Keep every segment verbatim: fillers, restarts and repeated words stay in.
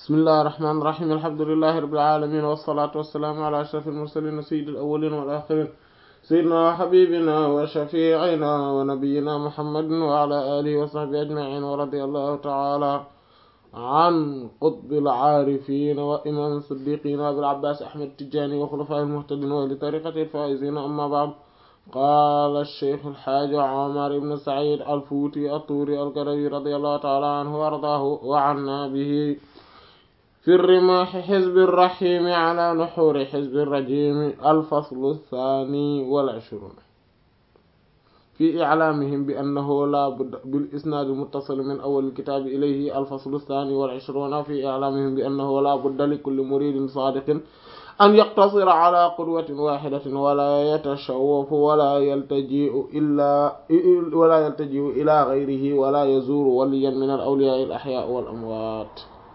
bismillahir rahmanir rahim alhamdulillahi rabbil alamin wassalatu wassalamu ala ashrafil mursalin sayyidil awwalin wal akhirin sayyidina wa habibina wa shafi'ina wa nabiyyina muhammadin wa ala alihi wa sahbihi ajma'in wa radiyallahu ta'ala an qutbil aarifin wa imam as-siddiqin abil abbas ahmad tijani wa khulafa'il muhtadin wa li tariqatil faizin amma ba'd. qaala ash-shaykh al-haaji Umar ibn Sa'id al-Fuuti at-Tuuri al-Karawi radiyallahu ta'ala anhu wa ardaahu wa 'annaa bihi fi rimaahi hizbi ar-rahiim 'alaa nuhuuri hizbi ar-rajiim al-faslu ath-thaani wal 'ishruun fi i'laamihim bi annahu laa budda bil isnaad al-muttasil min awwal al-kitaab ilayhi al-faslu ath-thaani wal 'ishruun fi i'laamihim bi annahu laa budda li kulli muriidin saadiqin an yaqtasira ala qudwatin wahidatin wala yatashawwafu wala yaltaji'u illa wala yaltaji'u ila ghayrihi wala yazuru waliyan min al-awliya al-ahya wal amwat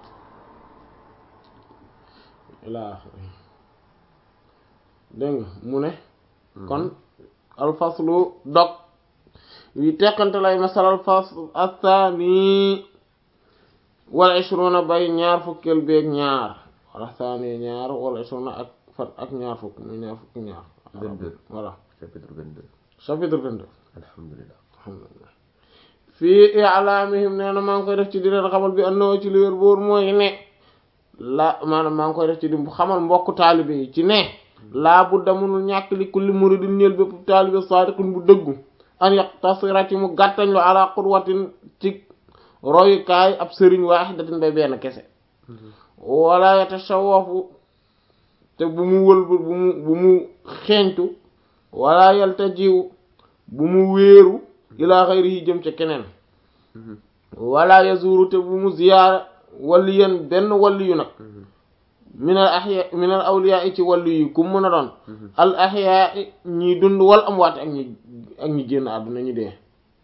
ila akhirih. Dégg nga mu ne kon al-faslu dog wi teqante lay masal al-fasl ath-thani wal ishruna bay ñaar fukkeel beeg ñaar wala saani ñaar wala ishruna ak fan ak ñaar fukk muy ñaar fukk ñaar vingt-deux voilà chapitre vingt-deux chapitre vingt-deux alhamdulillah alhamdulillah fii i'laamihim nee na maa ngi koy def ci di leen xamal bi annoo ci li wér boor mooy ne la maanaam maa ngi koy def ci di xamal mbokk taalibe yi ci ne laa bu damunul ñàkk li kulli muridin ñeel bépp taalibe saadiqun bu dëggu an yaqtasira ci mu gàttañ lu ala qudwatin ci royukaay ab sëriñ waahidatin bay benn kese wala yatashawafu te bu mu wëlbu bu mu bu mu xeeñtu wala yaltajiw bu mu wéeru ila xayrihi jëm ca keneen wala yazuru te bu mu ziyaara waliyan benn waliyu nag min al ahya min al awliya ci wàllu yi ku mën a doon al ahya ñi dund wal amwaat ak ñi ak ñi génn àdduna ñi dee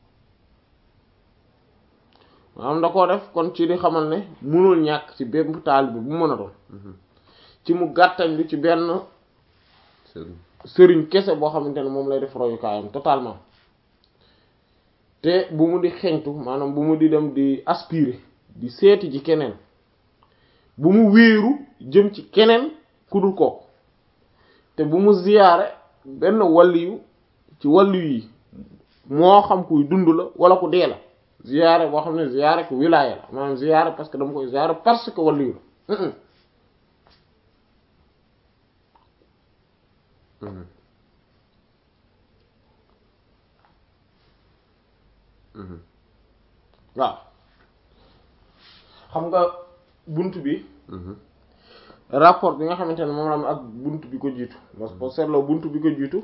maanaam da koo def kon ci di xamal ne mënul ñàkk ci bépp taalibe bu mën a doon ci mu gàttañ lu ci benn sëriñ kese boo xamante ne moom lay def royukaayam totalement te bu mu di xeñtu maanaam bu mu di dem di aspirer di seeti ji keneen bu mu wéeru jëm ci keneen ku dul kooku te bu mu ziyaare benn waliyu ci waliyu yi moo xam kuy dund la wala ku dee la ziyaare boo xam ne ziyaare ko wilaaya la maanaam ziyaare parce que dama koy ziyaare parce que waliyu la waaw xam nga bunt bi rapport bi nga xamante ne moom la am ak bunt bi ko jiitu parce que seetloo bunt bi ko jiitu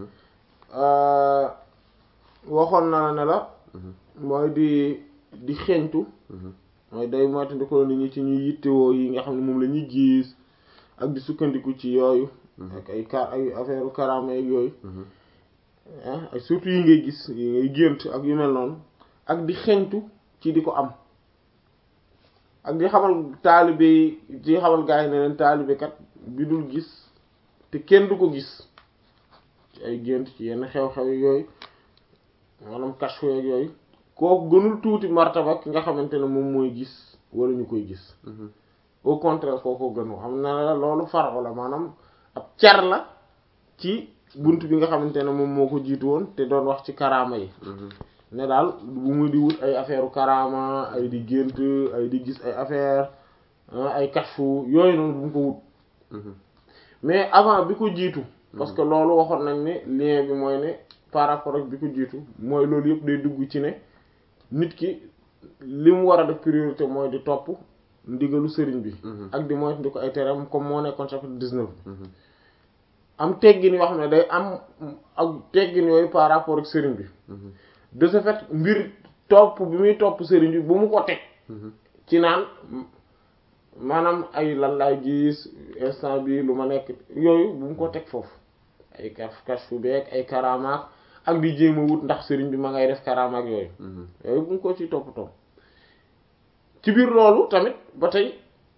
waxoon na la ne la mooy di di xeeñtu mooy day moytandikoo nit ñi ci ñuy yittewoo yi nga xam ne moom la ñuy gis ak di sukkandiku ci yooyu ak ay ka ay affaire karaama ak yooyu ay surtout yi ngay gis yi ngay gént ak yu mel noonu ak di xeeñtu ci di ko am ak di xamal taalibe yi di xamal gaa yi ne leen taalibe kat bi dul gis te kenn du ko gis ci ay gént ci yenn xew-xew yooyu maanaam kashfu ak yooyu kooku gënul tuuti martaba ki nga xamante ne moom mooy gis wala ñu koy gis au contraire kooku gënu xam na la loolu faru la maanaam ab car la ci bunt bi nga xamante ne moom moo ko jiitu woon te doon wax ci karaama yi ne daal bu muy di wut ay affaire karaama ay di gént ay di gis ay affaire ay kashfu yooyu noonu bu mu ko wut mais avant bi ko jiitu parce que loolu waxoon nañ ne lien bi mooy ne par rapport ak bi ko jiitu mooy loolu yëpp day dugg ci ne nit ki li mu war a def priorité mooy di topp ndigalu sëriñ bi ak di moytu di ko ay teram comme moo nekkoon chapitre dix-neuf am teggin yoo xam ne day am ak teggin yooyu par rapport ak sëriñ bi de ce fait mbir topp bi muy topp sëriñ bi bu mu ko teg ci naan maanaam ay lan laay gis instant bi lu ma nekk yooyu bu mu ko teg foofu ay kaf kashfu beek ay karamaak ak di jéem a wut ndax sëriñ bi ma ngay def karamaak yooyu yooyu bu mu ko ci topp topp ci biir loolu tamit ba tey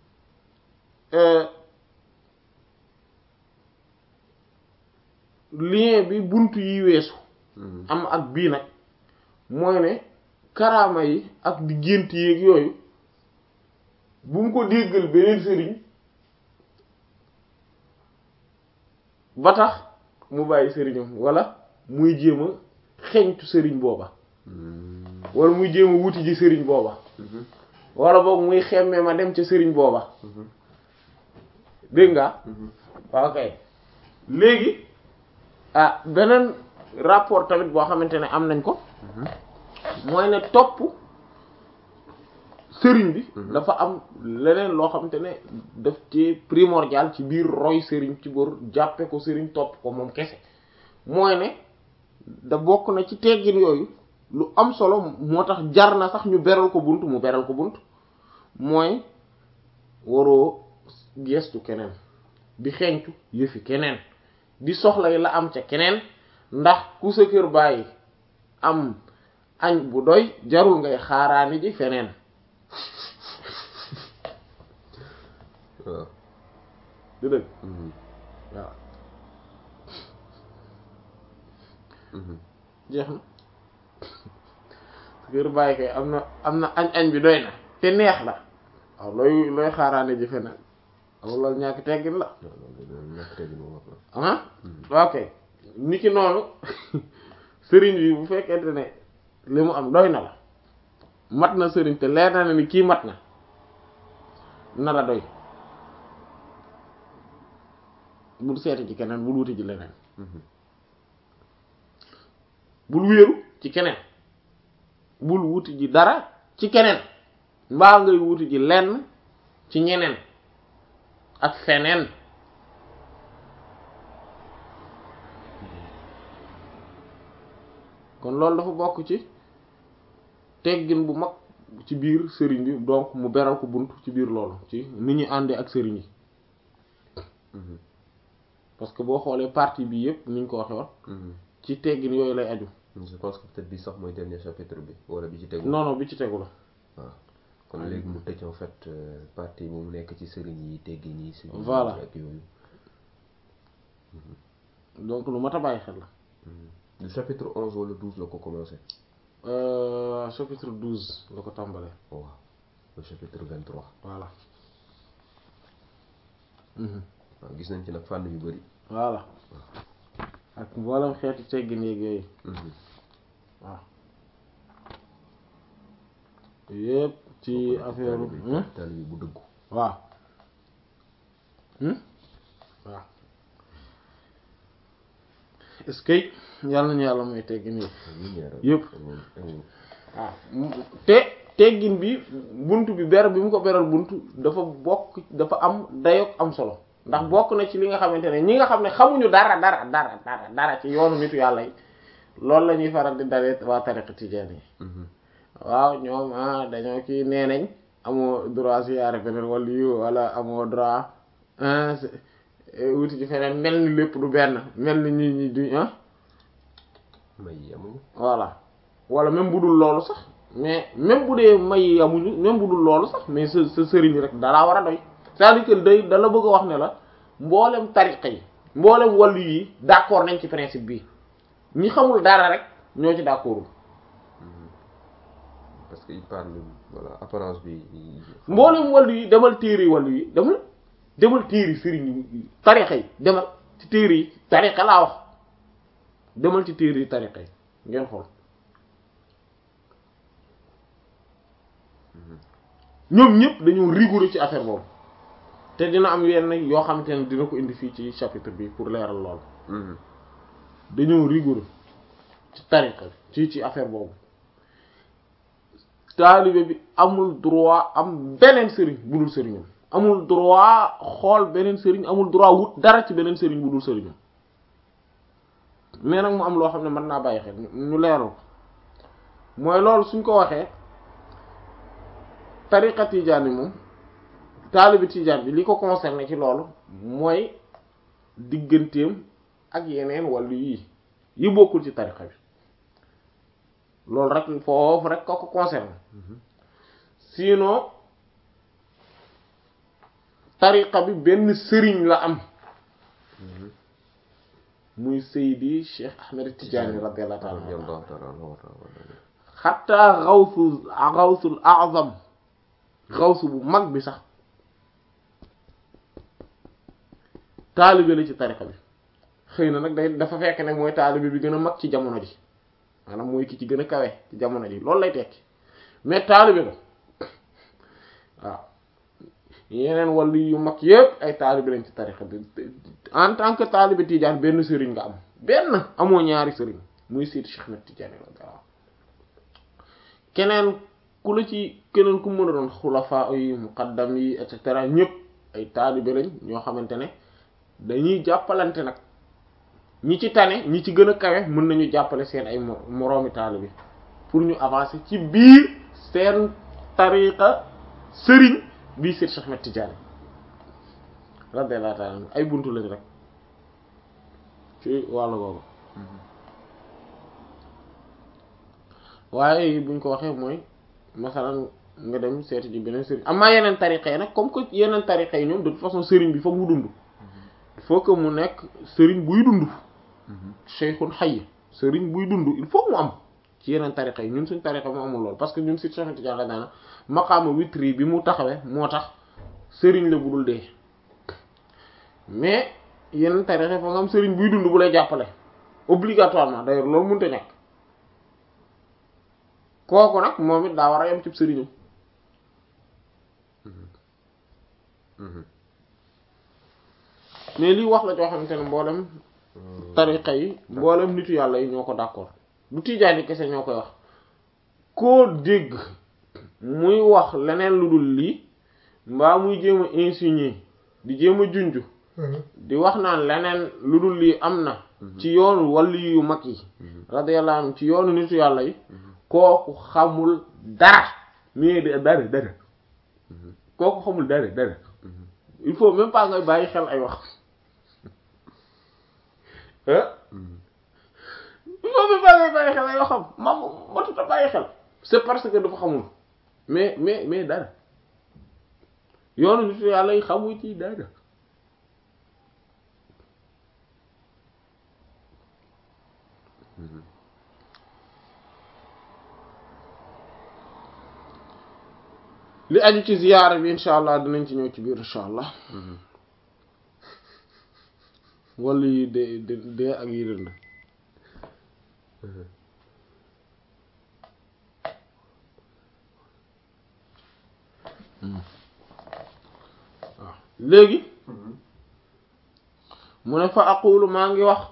lien bi buntu yi weesu am ak bii nag mooy ne karaama yi ak di gént yéeg yooyu bu mu ko déggal beneen sëriñ ba tax mu bàyyi sëriñam wala muy jéem a xeñtu sëriñ booba wala muy jéem a wuti ji sëriñ booba wala boog muy xemmee ma dem ca sëriñ booba dégg nga waaw kay léegi ah beneen rapport tamit boo xamante ne am nañ ko mooy ne topp sëriñ bi dafa am leneen loo xamante ne daf ci primordial ci biir roy sëriñ ci bor jàppe ko sëriñ topp ko moom kese mooy ne da bokk na ci teggin yooyu lu am solo moo tax jar na sax ñu beral ko bunt mu beral ko bunt mooy waroo gestu keneen di xeeñtu yëfi keneen di soxla la am ca keneen ndax ku sa kër bàyyi am añ bu doy jarul ngay xaaraani ji feneen waaw du dëgg waaw jeex na sa kër bàyyi kay am na am na añ añ bi doy na te neex la waaw looy looy xaaraani ji feneen amul loolu ñàkk teggin la ah ok ni ki noonu sëriñ bi bu fekkente ne li mu am doy na la mat na sëriñ te leer na ne ni kii mat na na la doy bul seeti ci keneen bul wuti ji leneen bul wéeru ci keneen bul wuti ji dara ci keneen mbaa ngay wuti ji lenn ci ñeneen ak feneen kon loolu dafa bokk ci teggin bu mag ci biir sëriñ bi donc mu beral ko bunt ci biir loolu ci ni ñuy àndee ak sëriñ yi parce que boo xoolee partie bi yëpp ni ñu ko waxee woon ci teggin yooyu lay aju. je pense que peut-être bi sax mooy dernier chapitre bi wala bi ci tegu. non non bi ci tegu la. waaw kon léegi mu tëj en fait partie bu mu nekk ci sëriñ yi teggin yi. voilà ak yooyu. donc lu mat a bàyyi xel la. du chapitre onze wala douze la ko commencé. Euh, chapitre douze la ko tàmbalee. waaw le chapitre vingt-trois. voilà. waaw gis nañ ci nag fànn yu bari. voilà ak mboolem xeetu teggin yeeg yooyu. waaw yépp ci affaire. taalibe bu dëggu. waaw. waaw. est-ce que yàlla nañu yàlla may teggin yi yëpp waaw te teggin bi bunt bi ber bi mu ko beral bunt dafa bokk dafa am dayoog am solo ndax bokk na ci li nga xamante ne ñi nga xam ne xamuñu dara dara dara dara dara ci yoonu nitu yàlla yi loolu la ñuy faral di dalee waa tariqa tijaan yi waaw ñoom ah dañoo kii nee nañ amoo droit siyaare feneen wala yu wala amoo droit wuti ci feneen mel ni lépp du benn mel ni ñi ñi du ah may yi amuñu voilà wala même bu dul loolu sax mais même bu dee may yi amuñu même bu dul loolu sax mais sa sa sëriñ rek dalaa war a doy c'est-à-dire que day da la bëgg a wax ne la mboolem tariqa yi mboolem wàllu yi d'accord nañ ci principe bi ñi xamul dara rek ñoo ci d'accordul parce que il parle voilà apparence bi mboolem wàllu yi demal téere wàllu yi demal demal téere sëriñ yi tariqa yi demal ci téere yi tariqa laa wax demal ci téere yi tariqa yi ngeen xool ñoom ñëpp dañoo rigoureux ci affaire boobu te dina am yenn yoo xamante ne dina ko indi fii ci chapitre bi pour leeral lool dañoo rigoureux ci tariqa bi ci ci affaire boobu taalibe bi amul droit am beneen sëriñ bu dul sëriñam amul droit xool beneen sëriñ amul droit wut dara ci beneen sëriñ bu dul sëriñam mais nag mu am loo xam ne mën naa bàyyi xel ñu leeral ko mooy loolu suñ ko waxee tariqa tijaan yi moom taalibe tijaan bi li ko concerné ci loolu mooy digganteem ak yeneen wàllu yii yi bokkul ci tariqa bi loolu rek foofu rek ko ko concerné sinon tariqa bi benn sëriñ la am muy Seydi Cheikh Ahmed Tidiane radiyallahu ta'ala anhu xatta xawsu xawsul a'zam xawsu bu mag bi sax taalibe la ci tariqa bi xëy na nag day dafa fekk ne mooy taalibe bi gën a mag ci jamono ji maanaam mooy ki ci gën a kawe ci jamono ji loolu lay tekki mais taalibe la waaw yeneen wàllu yu mag yëpp ay taalibe lañ ci tariqa bi en tant que taalibe Tijaan benn sëriñ nga am benn amoo ñaari sëriñ muy Seydi Cheikh Ahmed Tidiane waaw keneen ku la ci keneen ku mën a doon xulafaa yi muqaddam yi et cetera ñëpp ay taalibe lañ ñoo xamante ne dañuy jàppalante nag ñi ci tane ñi ci gën a kawe mën nañu jàppale seen ay moroomi taalibe pour ñu avancer ci biir seen tariqa sëriñ bii Seydi Cheikh Ahmed Tidiane radiyallahu ta'ala ay buntu lañ rek ci wàllu boobu waaye buñ ko waxee mooy masalan nga dem seeti ji beneen sëriñ amaa yeneen tariqa yi nag comme que yeneen tariqa yi ñoom de toute façon sëriñ bi foog mu dund il faut que mu nekk sëriñ buy dund cheikhun hayy sëriñ buy dund il faut mu am ci yeneen tariqa yi ñun suñ tariqa mu amul lool parce que ñun si Cheikh Ahmed Tidiane daana maqaama witri bi mu taxawee moo tax sëriñ la bu dul dee mais yeneen tariqa fa nga am sëriñ buy dund bu lay jàppale obligatoirement d'ailleurs loolu mënut a ñàkk kooku nag moom it daa war a yem ci sëriñam mais lii wax la joo xamante ne mboolem tariqa yi mboolem nitu yàlla yi ñoo ko d'accord du tijaani kese ñoo koy wax koo dégg muy wax leneen lu dul lii mbaa muy jéem a insinuer di jéem a junj di wax naan leneen lu dul lii am na ci yoonu wàllu yu mag yi radiyallahu anhu ci yoonu nitu yàlla yi kooku xamul dara mais de dara dara kooku xamul dara dara il faut même pas ngay bàyyi xel ay wax ah il faut même pas ngay bàyyi xel ay waxam ma matut a bàyyi xel c'est parce que dafa xamul mais mais mais dara yoonu nitu yàlla yi xamu ci dara li aju ci ziyaara bi insha allah dinañ ci ñëw ci biir insha allah wala yi de de de ak yi dënd waaw léegi mu ne fa aqulu maa ngi wax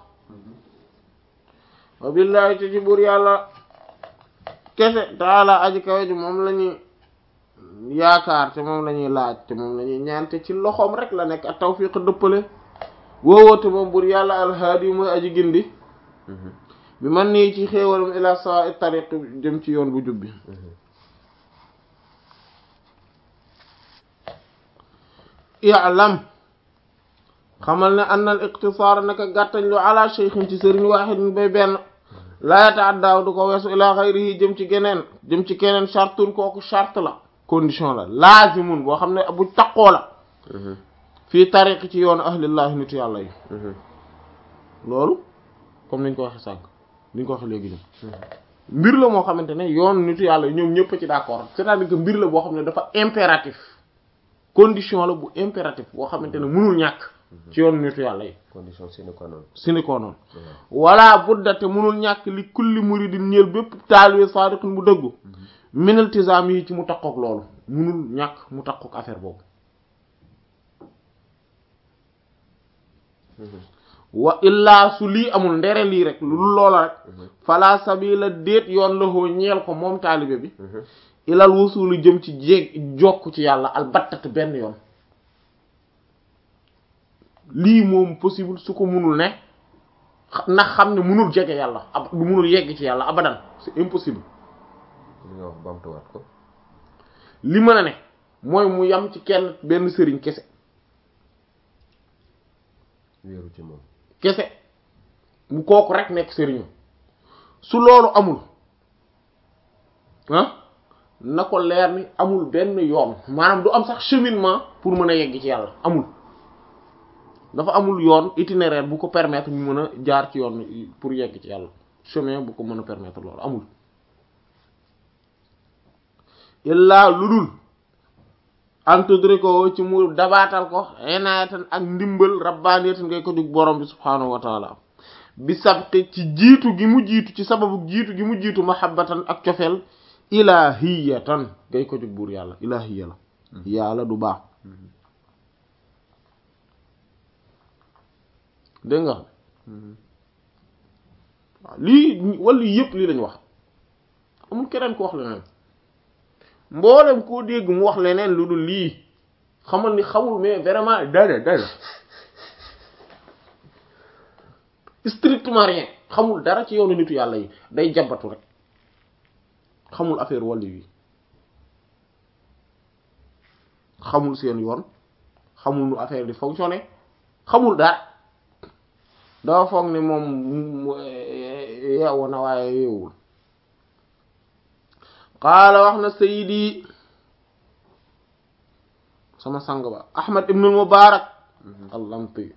wa billahi te ci buur yàlla kese taala aji kawe ji moom lañuy yaakaar te moom lañuy laaj te moom lañuy ñaante ci loxoom rek la nekk ak tawfiq dëppale woowoote moom bur yàlla alhaadi mooy aji gindi bi man nii ci xéewalam ila sawa'i tariq jëm ci yoon bu jubbi i'lam xamal ne anna al iqtisaar naka gàttañ lu ala shaykhin ci sëriñ waahidin bay benn laa yata'adda du ko weesu ila ghayrihi jëm ci geneen jëm ci keneen shartun kooku shart la condition la laazimun boo xam ne bu taqoo la fii tariq ci yoonu ahlillahi nitu yàlla yi loolu comme niñ ko waxe sànq niñ ko waxe léegi nii mbir la moo xamante ne yoonu nitu yàlla yi ñoom ñëpp ci d'accord c'est-à-dire que mbir la boo xam ne dafa impératif condition la bu impératif boo xamante ne mënul ñàkk ci yoonu nitu yàlla yi condition sine qua non sine qua non wala budda te mënul ñàkk li kulli muridin ñeel bépp taalibe saadiqin bu dëggu min iltizaam yi ci mu takkook loolu mënul ñàkk mu takkook affaire boobu wa illaa su lii amul ndere lii rek lu loola rek fala sabila déet yoon la hoo ñeel ko moom taalibe bi ilal wusulu jëm ci jéeg jokk ci yàlla albattat benn yoon lii moom possible su ko munul ne ndax xam ne munul jege yàlla ab du munul yegg ci yàlla abadan c'est impossible li nga wax bamtuwaat ko li mën a ne mooy mu yam ci kenn benn sëriñ kese wéeru ci moom kese mu kooku rek nekk sëriñam su loolu amul ah na ko leer ni amul benn yoon maanaam du am sax cheminement pour mën a yegg ci yàlla amul dafa amul yoon itinéraire bu ko permettre mu mën a jaar ci yoon pour yegg ci yàlla chemin bu ko mën a permettre loolu amul illaa lu dul an tudriko ci mu dabaatal ko inaayatan ak ndimbal rabbaaniyatan ngay ko jug borom bi subhaanahu wa taala bi sabqi ci jiitu gi mu jiitu ci sababu jiitu gi mu jiitu mahabbatan ak cofeel ilaahiyatan ngay ko jug buur yàlla ilaahiya la yàlla du baax dégg nga waaw lii wala yëpp lii lañu wax amul keneen ko wax leneen mboolem koo dégg mu wax leneen lu dul lii xamal ni xamul mais vraiment dara dara strictement rien xamul dara ci yoonu nitu yàlla yi day jabatu rek xamul affaire wàllu yi xamul seen yoon xamul nu affaire di fonctionner xamul dara dafa foog ni moom yeewu na waaye yeewul qaala wax na sayidi sama sang ba ahmad ibn al-mubarak al-lamti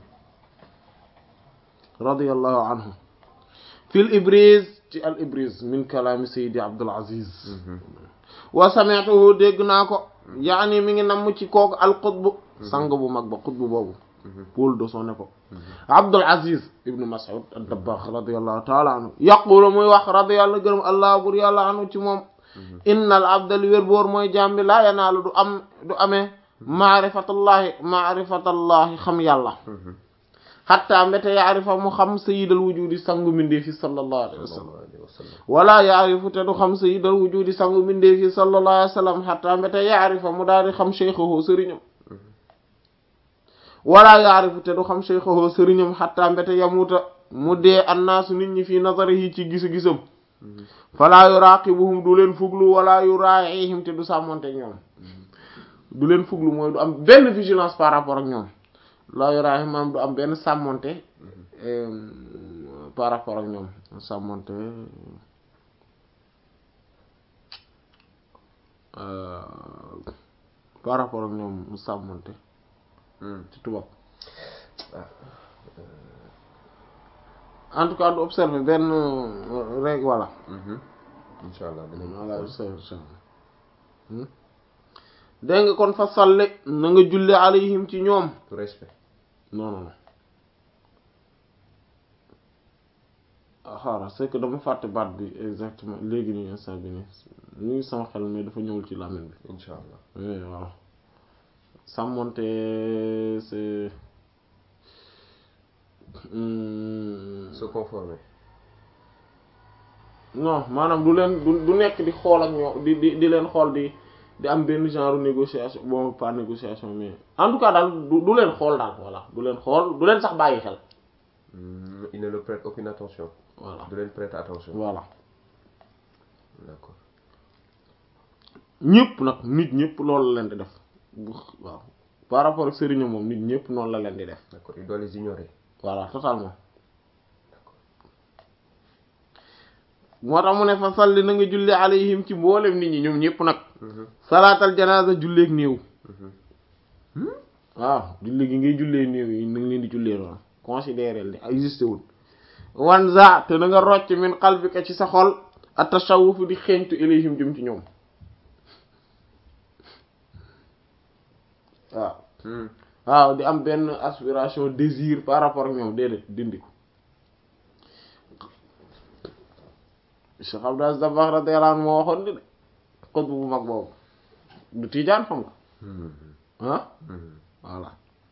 radiyallahu anhu fil ibriz ci al ibriz min kalaami sayidi abdul aziz wa sami'tuhu dégg naa ko yaani mi ngi namm ci kooku al qutb sang bu mag ba qutb boobu Paul de son époque abdul aziz ibn mas'ud ad-dabbagh radiyallahu ta'ala anhu yaqulu muy wax radiyallahu gërëm allah bur yàlla anhu ci moom innal abda li wér boor mooy jàmbi laa yanaalu du am du amee maarifatullahi maarifatullahi xam yàlla hatta mbete yaarifa mu xam sayyidal wujudi sangu mindee fi sallallahu alayhi wa sallam wala yaarifu te du xam sayyidal wujudi sangu mindee fi sallallahu alayhi wa sallam hatta mbete yaarifa mu daal di xam shaykhahu sëriñam wala yaarifu te du xam shaykhahu sëriñam hatta mbete yamuta mu dee annaasu nit ñi fi nazarihi ci gisu-gisam fala yuraqibuhum du leen fuglu wala yuraihim te du sàmmonte ñoom du leen fuglu mooy du am benn vigilance par rapport ak ñoom la yuraihim am du am benn sàmmonte par rapport ak ñoom sàmmonte par rapport ak ñoom mu sàmmonte ci tubaab en tout cas du observer benn règle voilà inshallah voilà dégg nga kon fa salli na nga julli alayhim ci ñoom respect non non non xaaral c'est que dama fàtte baat bi exactement léegi nii instant bi nii ñu ngi sama xel mais dafa ñëwul ci làmmiñ bi inshallah oui voilà sàmmonte c'est se conformer non maanaam du leen du du nekk di xool ak ñoo di di di leen xool di di am benn genre négociation bon pas négociation mais en tout cas daal du du leen xool daal voilà du leen xool du leen sax bàyyi xel. il ne leur prête aucune attention. voilà du leen prête attention. voilà. d'accord. ñëpp nag nit ñëpp loolu la leen di def waaw par rapport ak sëriñam moom nit ñëpp noonu la leen di def. d'accord il doit les ignorer. voilà totalement. moo tax mu ne fa salli na nga julli alayhim ci mboolem nit ñi ñoom ñëpp nag salaatal janaasa julleeg néew waaw julli gi ngay jullee néew yi na nga leen di jullee noonu considérer ni existé wul wanza te na nga rocc min qalbika ci sa xol at-tashawuf di xeeñtu ilayhim jëm ci ñoom waaw waaw di am benn aspiration désir par rapport ak ñoom déedéet dindi ko Cheikh Abdou Aziz Dabakh radiyallahu anhu moo waxoon ni de xutb bu mag boobu du Tijaan xam nga ah voilà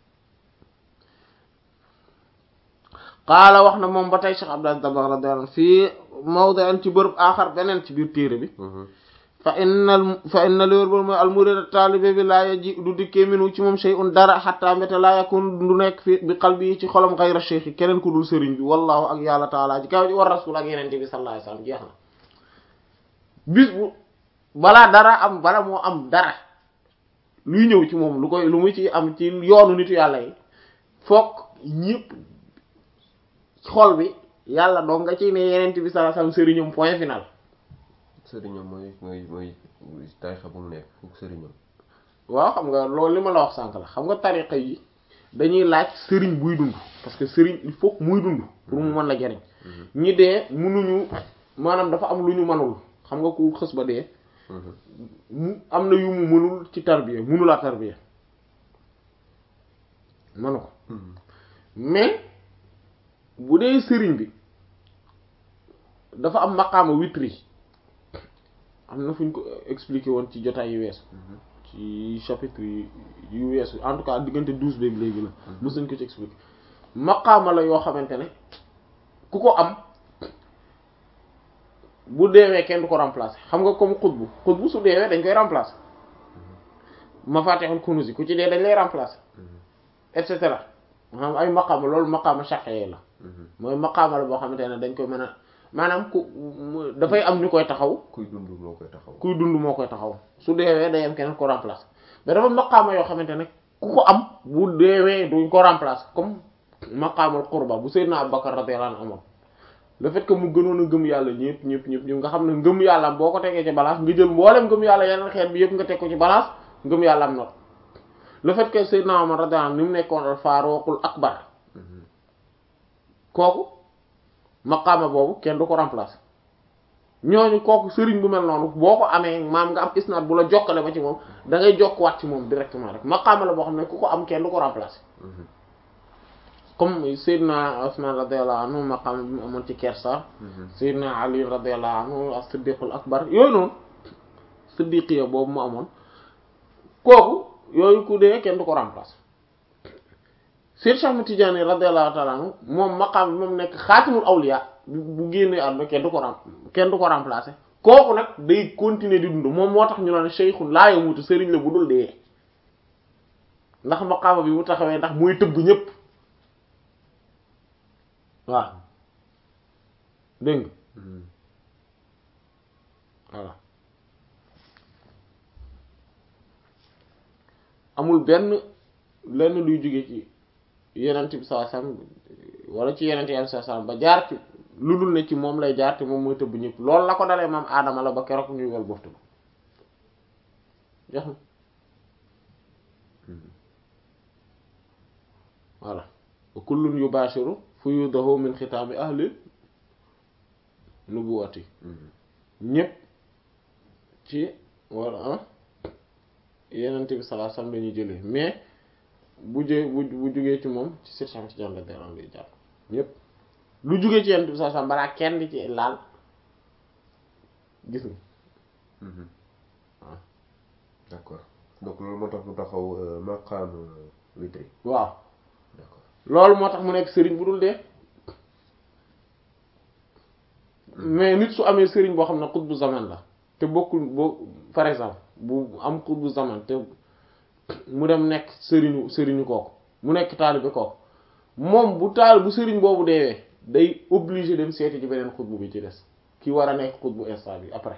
qaala wax na moom ba tey Cheikh Abdou Aziz Dabakh radiyallahu anhu fii mawdi'an ci bërëb aaxar beneen ci biir téere bi fa innal fa inna li wér boobu mooy almurid taalibe bi laa yaji du dikkee minu ci moom shay'un dara hatta mbéte laa yakun du nekk fi bi qalbi ci xolam ghayra cheikh yi keneen ku dul sëriñ bi wallahu ak yàlla taala ji kaw ji war rasul ak yenente bi sallallahu alayhi wasallam jeex na bis bu balaa dara am bala moo am dara luy ñëw ci moom lu koy lu mu ci am ci yoonu nitu yàlla yi fokk ñëpp xol bi yàlla doo nga ci ne yenente bi sallallahu alayhi wasallam sëriñam point final sëriñam mooy mooy mooy tarixa bu mu nekk fukk sëriñam waaw xam nga loolu li ma la wax sànk la xam nga tarixa yi dañuy laaj sëriñ buy dund parce que sëriñ il faut muy dund pour mu mën la jariñ ñi dee mënuñu maanaam dafa am lu ñu mënul xam nga ku xës ba dee mu am na yu mu mënul ci tarbiya mënulaa tarbiya manu ko mais bu dee sëriñ bi dafa am maqaama witri am na fu ñu ko expliqué woon ci jotaay yu weesu ci chapitre yu weesu en tout cas diggante douze beeg léegi la mos nañ ko ci expliqué maqaama la yoo xamante ne ku ko am bu deewee kenn du ko remplacer xam nga comme xutbu xutbu su deewee dañ koy remplacer mafatihul kunuz ku ci dee dañ lay remplacer et cetera maanaam ay maqaama loolu maqaama shafi'i la mooy maqaama la boo xamante ne dañ koy mën a maanaam ku dafay am ñu koy taxaw kuy dund moo koy taxaw kuy dund moo koy taxaw su deewee day am kenn ko remplacer mais dafa maqaama yoo xamante ne ku ko am bu deewee duñ ko remplacer comme maqaamal qurba bu Seydina Abubakar radiyallahu anhu amoon le fait que mu gënoon a gëm yàlla ñëpp ñëpp ñëpp ñëpp nga xam ne ngëm yàlla boo ko tegee ci balance nga jël mboolem ngëm yàlla yeneen xeet bi yëpp nga teg ko ci balance ngëm yàlla am not le fait que Seydina Omar radiyallahu anhu ni mu nekkoon al Faaruqul Akbar kooku maqaama boobu kenn du ko remplacer ñooñu kooku sëriñ bu mel noonu boo ko amee maam nga am isnaad bu la jokkale ba ci moom da ngay jokkuwaat ci moom directement rek maqaama la boo xam ne ku ko am kenn du ko remplacer comme Seydina Usman radiyallahu anhu maqaama bi mu amoon ci kersa Seydina Ali radiyallahu anhu as-Siddiqul Akbar yooyu noonu siddiqiya boobu mu amoon kooku yooyu ku dee kenn du ko remplacer Seydou Cheikh Ahmed Tidiane radiyallahu ta'ala anhu moom maqaam bi moom nekk xaatimul awliya bu génnee àdduna kenn du ko rem kenn du ko remplacer kooku nag day continuer di dund moom moo tax ñu naan shaykhun laa yamuutu sëriñ la bu dul dee ndax maqaama bi mu taxawee ndax mooy tëbb ñépp waaw dégg nga voilà amul benn lenn luy jóge ci yenent bi sallallahu alayhi wasallam wala ci yenent bi sallallahu alayhi wasallam ba jaar ci lu dul ne ci moom lay jaar te moom mooy tëbb ñëpp loolu la ko dalee maam aadama la ba keroog ñuy wel boftu ba jox na voilà wa kullun yubashiru fuyudahu min xitaami ahli nubuwati ñëpp ci wala yenent bi sallallahu alayhi wasallam dañuy jëlee mais bu jë bu bu jugee ci moom ci Seex Ahmad Tijaan radiyallahu anhu lay jàpp ñépp lu jugee ci yenent bi sallallahu alayhi wasallam balaa kenn di ci laal gis nga waaw d'accord donc loolu moo tax mu taxaw maqaam witri waaw d'accord loolu moo tax mu nekk sëriñ bu dul dee mais nit su amee sëriñ boo xam ne xutbu zaman la te bokkul boo par exemple bu am xutbu zaman te mu dem nekk sëriñu sëriñu kooku mu nekk taalibe kooku moom bu taal bu sëriñ boobu deewee day obligé dem seeti ci beneen xutbu bi ci des ki war a nekk xutbu instant bi après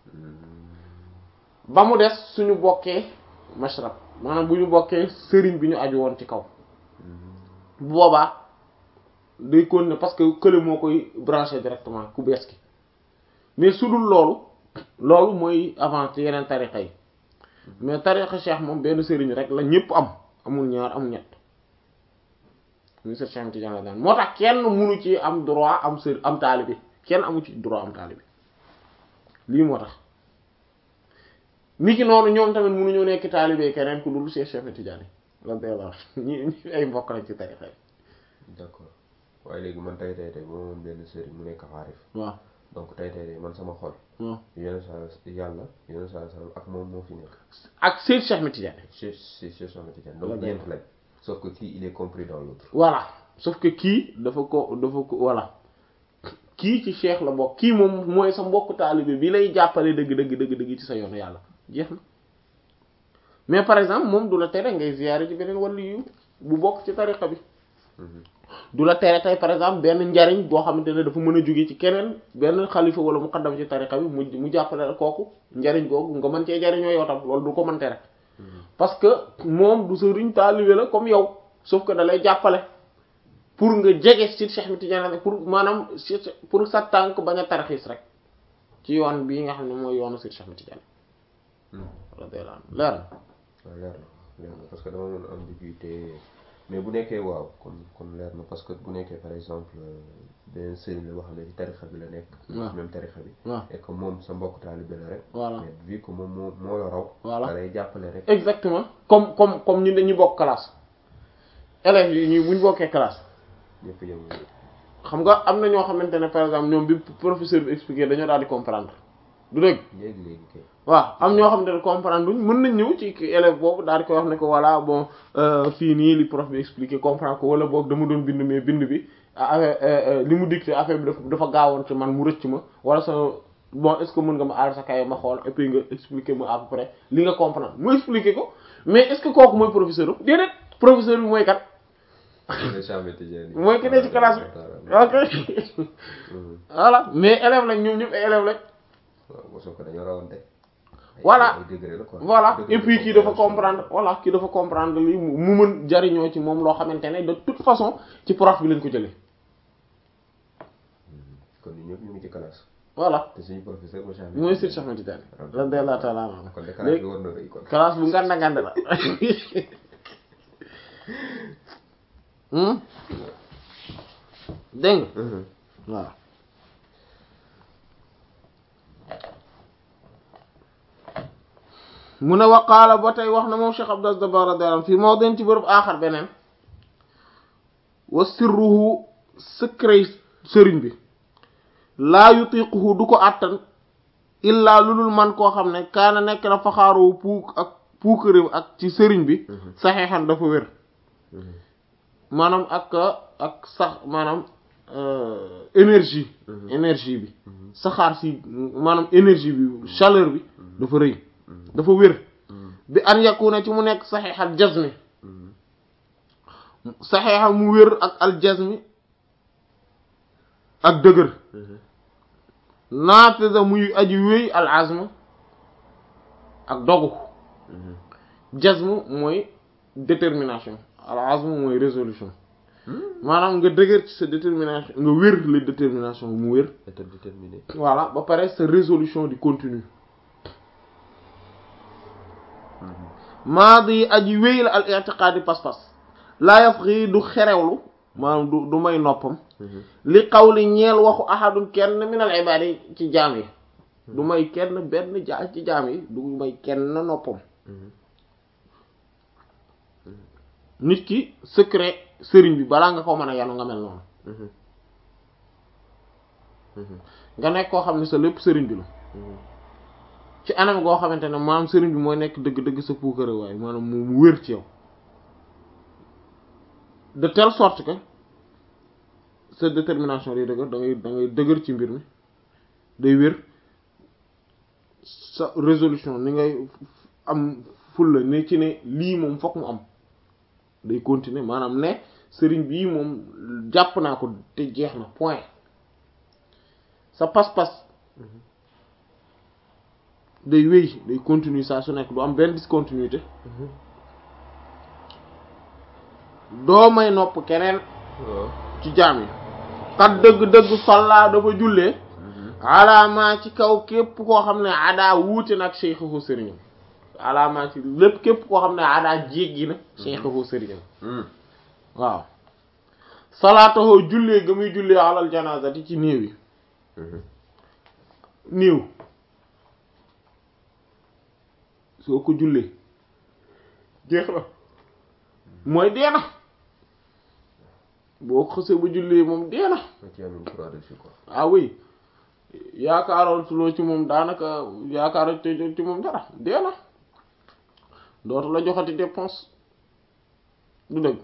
ba mu des suñu bokkee mashrab maanaam bu ñu bokkee sëriñ bi ñu aju woon ci kaw bu boobaa day continuer parce que kële moo koy branché directement ku bees ki mais su dul loolu loolu mooy avant ci yeneen tariqa yi mais tariqa cheikh moom benn sëriñ rek la ñëpp am amul ñaar amul ñett muy Seex Ahmad Tijaan daan moo tax kenn munu ci am droit am sëriñ am taalibe kenn amu ci droit am taalibe lii moo tax nit ki noonu ñoom tamit munuñoo nekk taalibe keneen ku dul Seex Ahmad Tijaan radiyallahu ñi ñi ay mbokk lañ ci tariqa yi. d'accord waaye léegi man tey tey tey boo moom benn sëriñ mu nekk xaarif waaw donc tey tey tey man sama xol waaw yeneen saa yàlla yeneen saa sallam ak moom moo fi nekk ak Seex Ahmad Tijaan Cheikh Cheikh Ahmad Tijaan donc ñeent lañ sauf que kii il est compris dans l'autre voilà sauf que kii dafa ko dafa ko voilà kii ci cheikh la bokk kii moom mooy sa mbokk taalibe bi lay jàppale dëgg dëgg dëgg dëgg ci sa yoonu yàlla jeex na mais par exemple moom du la tere ngay ziyaare ci beneen wàllu yu bu bokk ci tariqa bi du la tere tey par exemple benn njariñ boo xamante ne dafa mën a jóge ci keneen benn xalifa wala muqaddam ci tariqa bi mu mu jàppale la kooku njariñ googu nga mën cee jariñoo yow tam loolu du ko mën tere parce que moom du sëriñ taalibe la comme yow sauf que da lay jàppale pour nga jege ci Cheikh Ahmad Tijaan pour maanaam pour sa tànk bañ a tarxiis rek ci yoon bii nga xam ne mooy yoonu Cheikh Ahmad Tijaan radiyallahu anhu leer na waaw leer na leer na parce que dama mën ambiguïté mais bu nekkee waaw kon kon leer na parce que bu nekkee par exemple benn sëriñ la boo xam ne ci tarixa bi la nekk. waaw même tarixa bi. waaw et que moom sa mbokk taalibe la rek. voilà mais vu que moom moo moo la raw. voilà da lay jàppale rek. exactement comme comme comme ñun dañuy bokk classe élèves yi ñu buñ bokkee classe ñëpp yëngu. xam nga am na ñoo xamante ne par exemple ñoom bi professeur bi expliqué dañoo daal di comprendre du dëgg. léegi léegi kay. waaw am ñoo xam ne comprendre duñ mën nañ ñëw ci élève boobu daal di koy wax ne ko voilà bon fii nii li prof bi expliqué comprendre ko wala boog dama doon bind mais bind bi affaire li mu dicté affaire bi dafa dafa gaawoon ci man mu rëcc ma wala sa bon est-ce que mën nga ma aar sa kaye ma xool et puis nga expliqué ma à peu près li nga comprendre mu expliqué ko mais est-ce que kooku mooy professeur am déedéet professeur bi mooy kat. mooy ki ne ci classe bi ok voilà mais élève lañ ñoom ñëpp ay élève lañ. waaw mosoo ko dañoo rawante. voilà voilà et puis kii dafa comprendre voilà kii dafa comprendre lii mu mën jariñoo ci moom loo xamante ne de toute façon ci prof bi lañ ko jëlee. kon ñun ñëpp ñu ngi ci classe. voilà te suñu professeur mooy Seydi Cheikh Ahmed Tidiane radiyallahu ta'ala anhu. kon de classe bi war na rëy kon. classe bu nganda nganda la. dégg nga waaw. mu ne waqaala ba tey wax na moom Cheikh Abdou Dabbar radiyallahu anhu fii mawdin ci bërëb aaxar beneen wa sirruhu secret sëriñ bi laa yutiquhu du ko àttan illaa lu dul man koo xam ne kaana nekk na faxaaru puuk ak puukaréew ak ci sëriñ bi saxeexan dafa wér maanaam ak ak sax maanaam énergie énergie bi saxaar si maanaam énergie bi chaleur bi dafa rëy dafa wér bi an yakuna ci mu nekk saxeexal jazmi saxeexal mu wér ak al jazmi ak dëgër naafisa muy aji wéy al azm ak dogu jazm mooy détermination al azm mooy résolution maanaam nga dëgër ci sa détermination nga wér la détermination mu wér déterminé voilà ba pare sa résolution di continue maadi aji wéy la al i'tiqaadi pas-pas laa yafghi du xerewlu maanaam du du may noppam li qawli ñeel waxu ahadun kenn minal ibaadi ci jaam yi du may kenn benn jaa ci jaam yi du may kenn noppam nit ki secret sëriñ bi balaa nga ko mën a yanu nga mel noonu nga nekk koo xam ne sa lépp sëriñ bi la ci anam goo xamante ne maanaam sëriñ bi mooy nekk dëgg-dëgg sa puukare waaye maanaam mu wér ci yow de telle sorte que sa détermination day dëgër da ngay da ngay dëgër ci mbir mi day wér sa résolution ni ngay am fulla ne ci ne lii moom fokk mu am day continuer maanaam ne sëriñ bii moom jàpp naa ko te jeex na point sa pas-pas day wéy day continuer saa su nekk du am benn discontinuité doo may nopp keneen ci jaam yi kat dëgg-dëgg salla dafa jullee alaamaa ci kaw képp koo xam ne adaa wuute nag cheikhu sëriñam alaamaa ci lépp képp koo xam ne adaa jéggi na cheikhu sëriñam waaw salaatahoo jullee ga muy jullee alal janaazati ci néew yi néew soo ko jullee jeex na mooy dee na boo ko xësee ba jullee moom dee na ah oui yaakaaroon suloo ci moom daanaka yaakaaroon te ci moom dara dee na dootu la joxati dépense du dëgg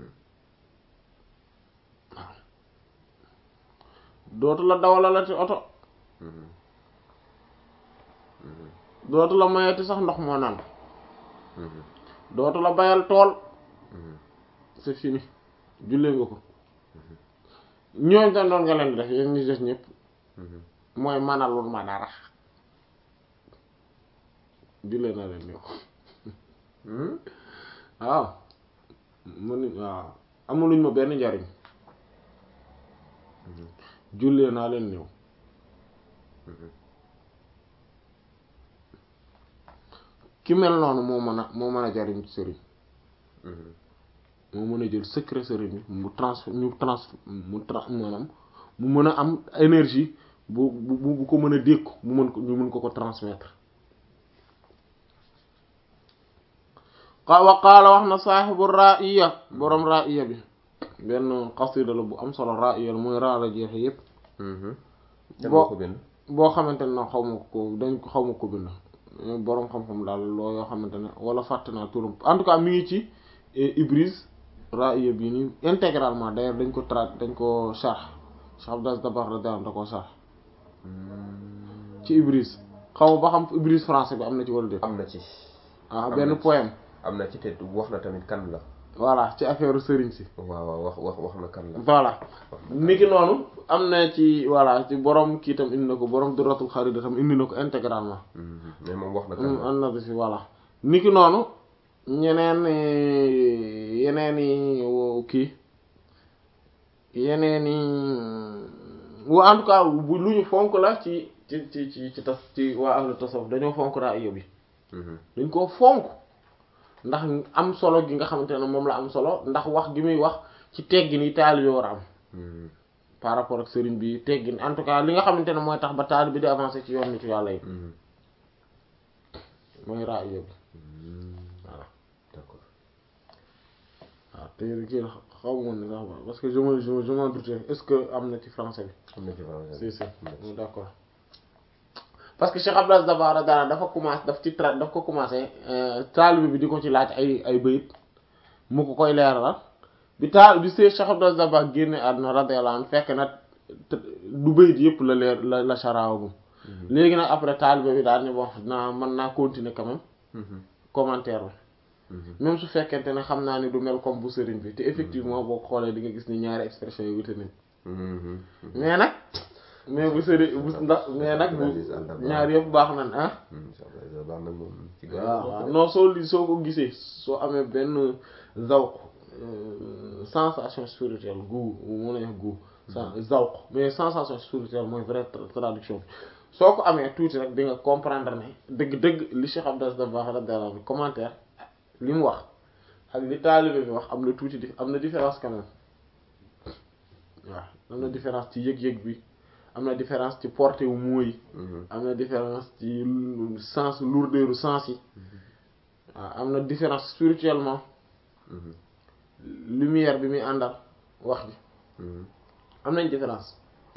waaw dootu la dawalalati oto dootu la mayati sax ndox moo naan dootu la bayal tool c'est fini jullee nga ko ñooñ tan doon nga leen def yéen ñi des ñëpp mooy manalul ma dara jullee na leen ñëw waaw mën waaw amuluñ ma benn njariñ jullee naa leen ñëw ki mel noonu moo mën a moo mën a jariñ ci sëriñ moo mën a jël secret sëriñ bi mu trans ñu trans mu trans maanaam mu mën a am énergie bu bu bu ko mën a dékku mu mën ko ñu mën ko ko transmettre. wa qaala wax na saaxibu ra'iya borom ra'iya bi benn xasida la bu am solo ra'iya la mooy raa la jeexe yépp boo boo xamante ne xaw ma ko dañ ko xaw ma ko bind boroom xam-xam daal loo yoo xamante ne wala fàtte naa turam en tout cas mi ngi ci Ibris ra'iya bi nii intégralement d'ailleurs dañ ko tra dañ ko sharh Cheikh Abdou Dabakh radiyallahu da ko sharh ci Ibris xaw ma ba xam Ibris français bi am na ci wala déet. am na ci. ah benn poème. am na ci te wax na tamit kan la. voilà ci affaire sëriñ si. waaw waaw wax wax wax na kan la. voilà niki noonu am na ci voilà ci borom kii tam indi na ko borom Duratul Kharida tam indi na ko intégralement. mais moom wax na kan la am na ci voilà. niki noonu ñeneen yeneen i kii yeneen i wa en tout cas bu lu ñu fonk la ci ci ci ci ci tas ci waa ahlu tasawuf dañoo fonk ra'iya bi. dañ koo fonk. ndax am solo gi nga xamante ne moom la am solo ndax wax gi muy wax ci teggin yi taalibe war a am par rapport ak sëriñ bi teggin en tout cas li nga xamante ne mooy tax ba taalibe bi di avancer ci yoon nitu yàlla yi mooy ra'iya bi voilà d'accord waaw te kii xaw ma woon ne sax parce que je me je m'en doutais est-ce que am na ci français bi am na ci français si si d'accord parce que Cheikh Abdou Dabakh dafa commencé daf ci tra daf ko commencé taalibe bi di ko ci laaj ay ay bayit mu ko koy leeralal bi taal bi see Cheikh Abdou Dabakh génne àdduna radiyallahu anhu fekk nag du bayit yëpp la leer la la charaawagum léegi nag après taalibe bi daal ni bon naa mën naa continuer quand même commentaire bi même su fekkente ne xam naa ni du mel comme bu sëriñ bi te effectivement boo xoolee di nga gis ni ñaari expression yi wute nañ mais nag mais bu sëri bu ndax mais nag bu ñaar yëpp baax nañ ah waaw non soo li soo ko gisee soo amee benn zawq sensation spirituelle goût mën nañu wax goût zawq mais sensation spirituelle mooy vraie traduction bi soo ko amee tuuti rek di nga comprendre ne dëgg-dëgg li Cheikh Abdou Dabakh radiyallahu anhu commentaire li mu wax ak li taalibe bi wax am na tuuti di am na différence quand même waaw am na différence ci yëg-yëg bi am na différence ci portée wu mooy am na différence ci sens lourdeur sens yi waaw am na différence spirituellement lumière bi muy àndal wax ji am nañ différence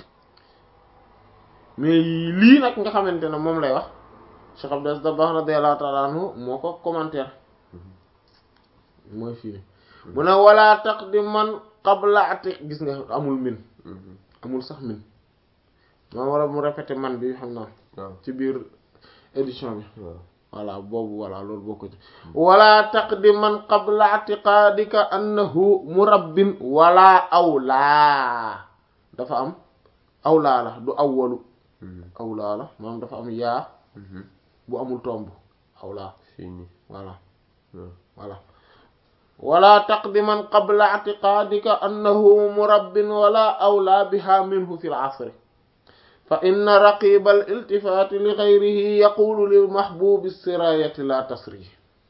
mais lii nag nga xamante ne moom lay wax Cheikh Abdou Dabakh radiyallahu ta'ala anhu moo ko commentaire mooy fii ni mu ne wala taqdiman qabla ati gis nga amul min amul sax min maa wala mu répété man bi xam naa ci biir édition bi voilà boobu voilà loolu boo ko ci wala taqdiman qabla i'tiqadika annahu murabbin wala awlaa dafa am awlaa la du awwalu awlaa la maanaam dafa am yaa bu amul tomb awlaa voilà voilà wala taqdiman qabla i'tiqadika annahu murabbin wala awlaa biha minhu fil asri fa inna raqiba al iltifati li ghayrihi yaqulu lil mahbubi sirayati la tasri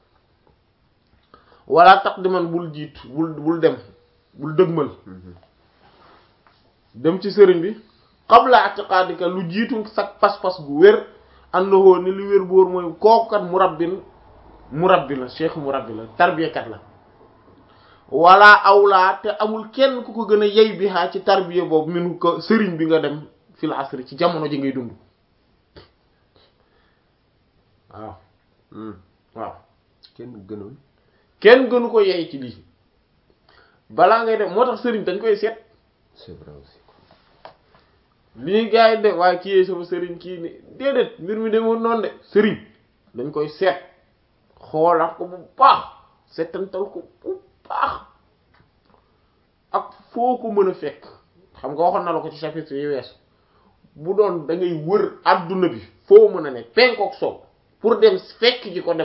wala taqdiman bul jiit bul bul dem bul dëgmal dem ci sëriñ bi qabla i'tiqadika lu jiitu sag pas-pas gu wér annahu ni lu wér bu wóor mooy kooku kat murabbin murabbi la cheikh murabbi la tarbiyakat la wala awlaa te amul kenn ku ko gën a yey bi xaa ci tarbiya boobu minu ko sëriñ bi nga dem fil asri ci jamono ji ngay dund waaw waaw kenn gënul kenn gënu ko yey ci lii balaa ngay dem moo tax sëriñ dañ koy seet c'est vrai aussi lii gars yi de waaye kii yee sama sëriñ kii ni déedéet mbir mi demoon noonu de sëriñ dañ koy seet xoolaat ko bu baax seetantal ko bu baax ak foo ko mën a fekk xam nga waxoon na la ko ci chapitre yi weesu bu doon da ngay wër adduna bi foo mën a ne penkook soow pour dem fekk ji ko dem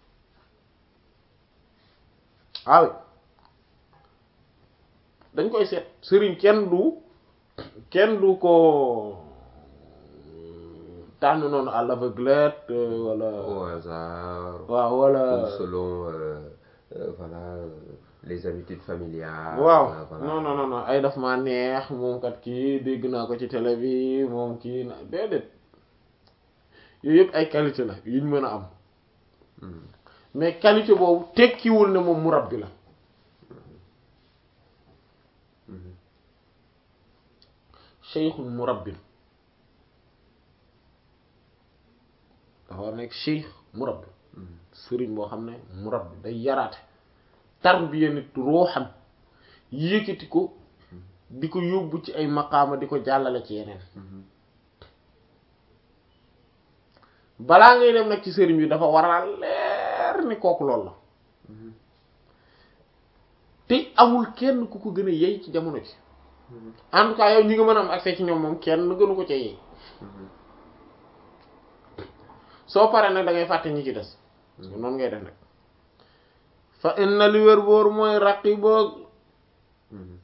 waaw dañ koy seet sëriñ kenn du kenn du ko tànn noonu à l'aveuglette wala au hasard waaw wala selon euh, euh, voilà euh, les habitudes familiales. waaw voilà, voilà. non non non non ay daf maa neex moom kat kii dégg naa ko ci télé bi moom kii na déedéet yooyu yëpp ay qualité la yuñ mën a am Mhm. mais qualité boobu tekkiwul ne moom murabbi la Mhm. cheikhul murabbin dafa war nekk cheikh murabbi Mhm. sëriñ boo xam ne murabbi day yaraate tarbiya nit ruuxam yëkkati ko di ko yóbbu ci ay maqaama di ko jàllale ci yeneen Mhm. balaa ngay dem nag ci sëriñ bi dafa war a leer ni kooku lool la Mhm. te amul kenn ku ko gën a yey ci jamono ji Mhm. en tout cas yow ñi nga mën a am accès ci ñoom moom kenn gënu ko ca yey Mhm. soo paree nag da ngay fàtte ñi ci des noonu ngay def nag fa inna li wér boor mooy raqi boog Mhm.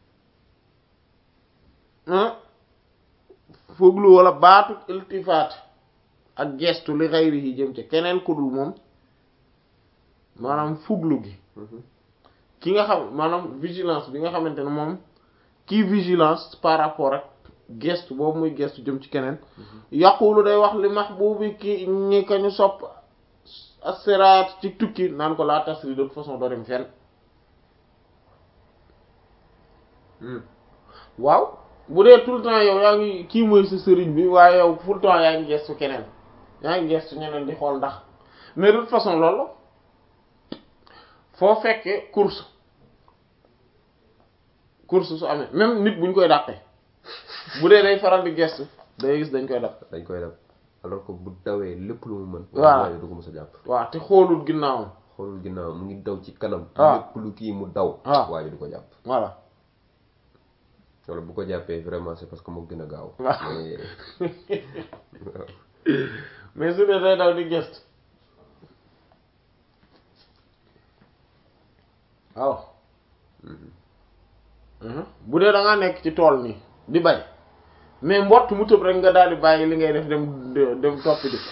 fuglu wala baatu iltifaat ak gestu li xayri yi jëm ca keneen ku dul moom maanaam fuglu gi Mhm. ki nga xam maanaam vigilance bi nga xamante ne moom kii vigilance par rapport ak gestu boobu muy gestu jëm ci keneen yaqulu day wax li mahbubi ki ñi ka ñu sopp asiraat ci tukki naan ko laa tasri de toute façon doo dem fenn Mhm. waaw bu dee tout le temps yow yaa ngi kii mooy sa sëriñ bi waaye yow tout le temps yaa ngi gestu keneen yaa ngi gestu ñeneen di xool ndax mais de toute façon loolu foo fekkee course course su amee même nit buñ koy dàqee bu dee day faral di gestu day gis dañ koy dàq dañ koy def alors que bu dawee lépp lu mu mën. Voilà. waaye du ko mës a jàpp. waaw te xoolul ginnaawam xoolul ginnaaw mu ngi daw ci kanam. Ah. lépp lu kii mu daw. Ah. waaye du ko jàpp. voilà wala bu ko jàppee vraiment c'est parce que moo gën a gaaw. waaw. mais mais su dee day daw di gestu waaw Mhm. bu dee da ngaa nekk ci tool nii di bay mais mbott mu tëb rek nga daal di bàyyi li ngay def dem dem toppi di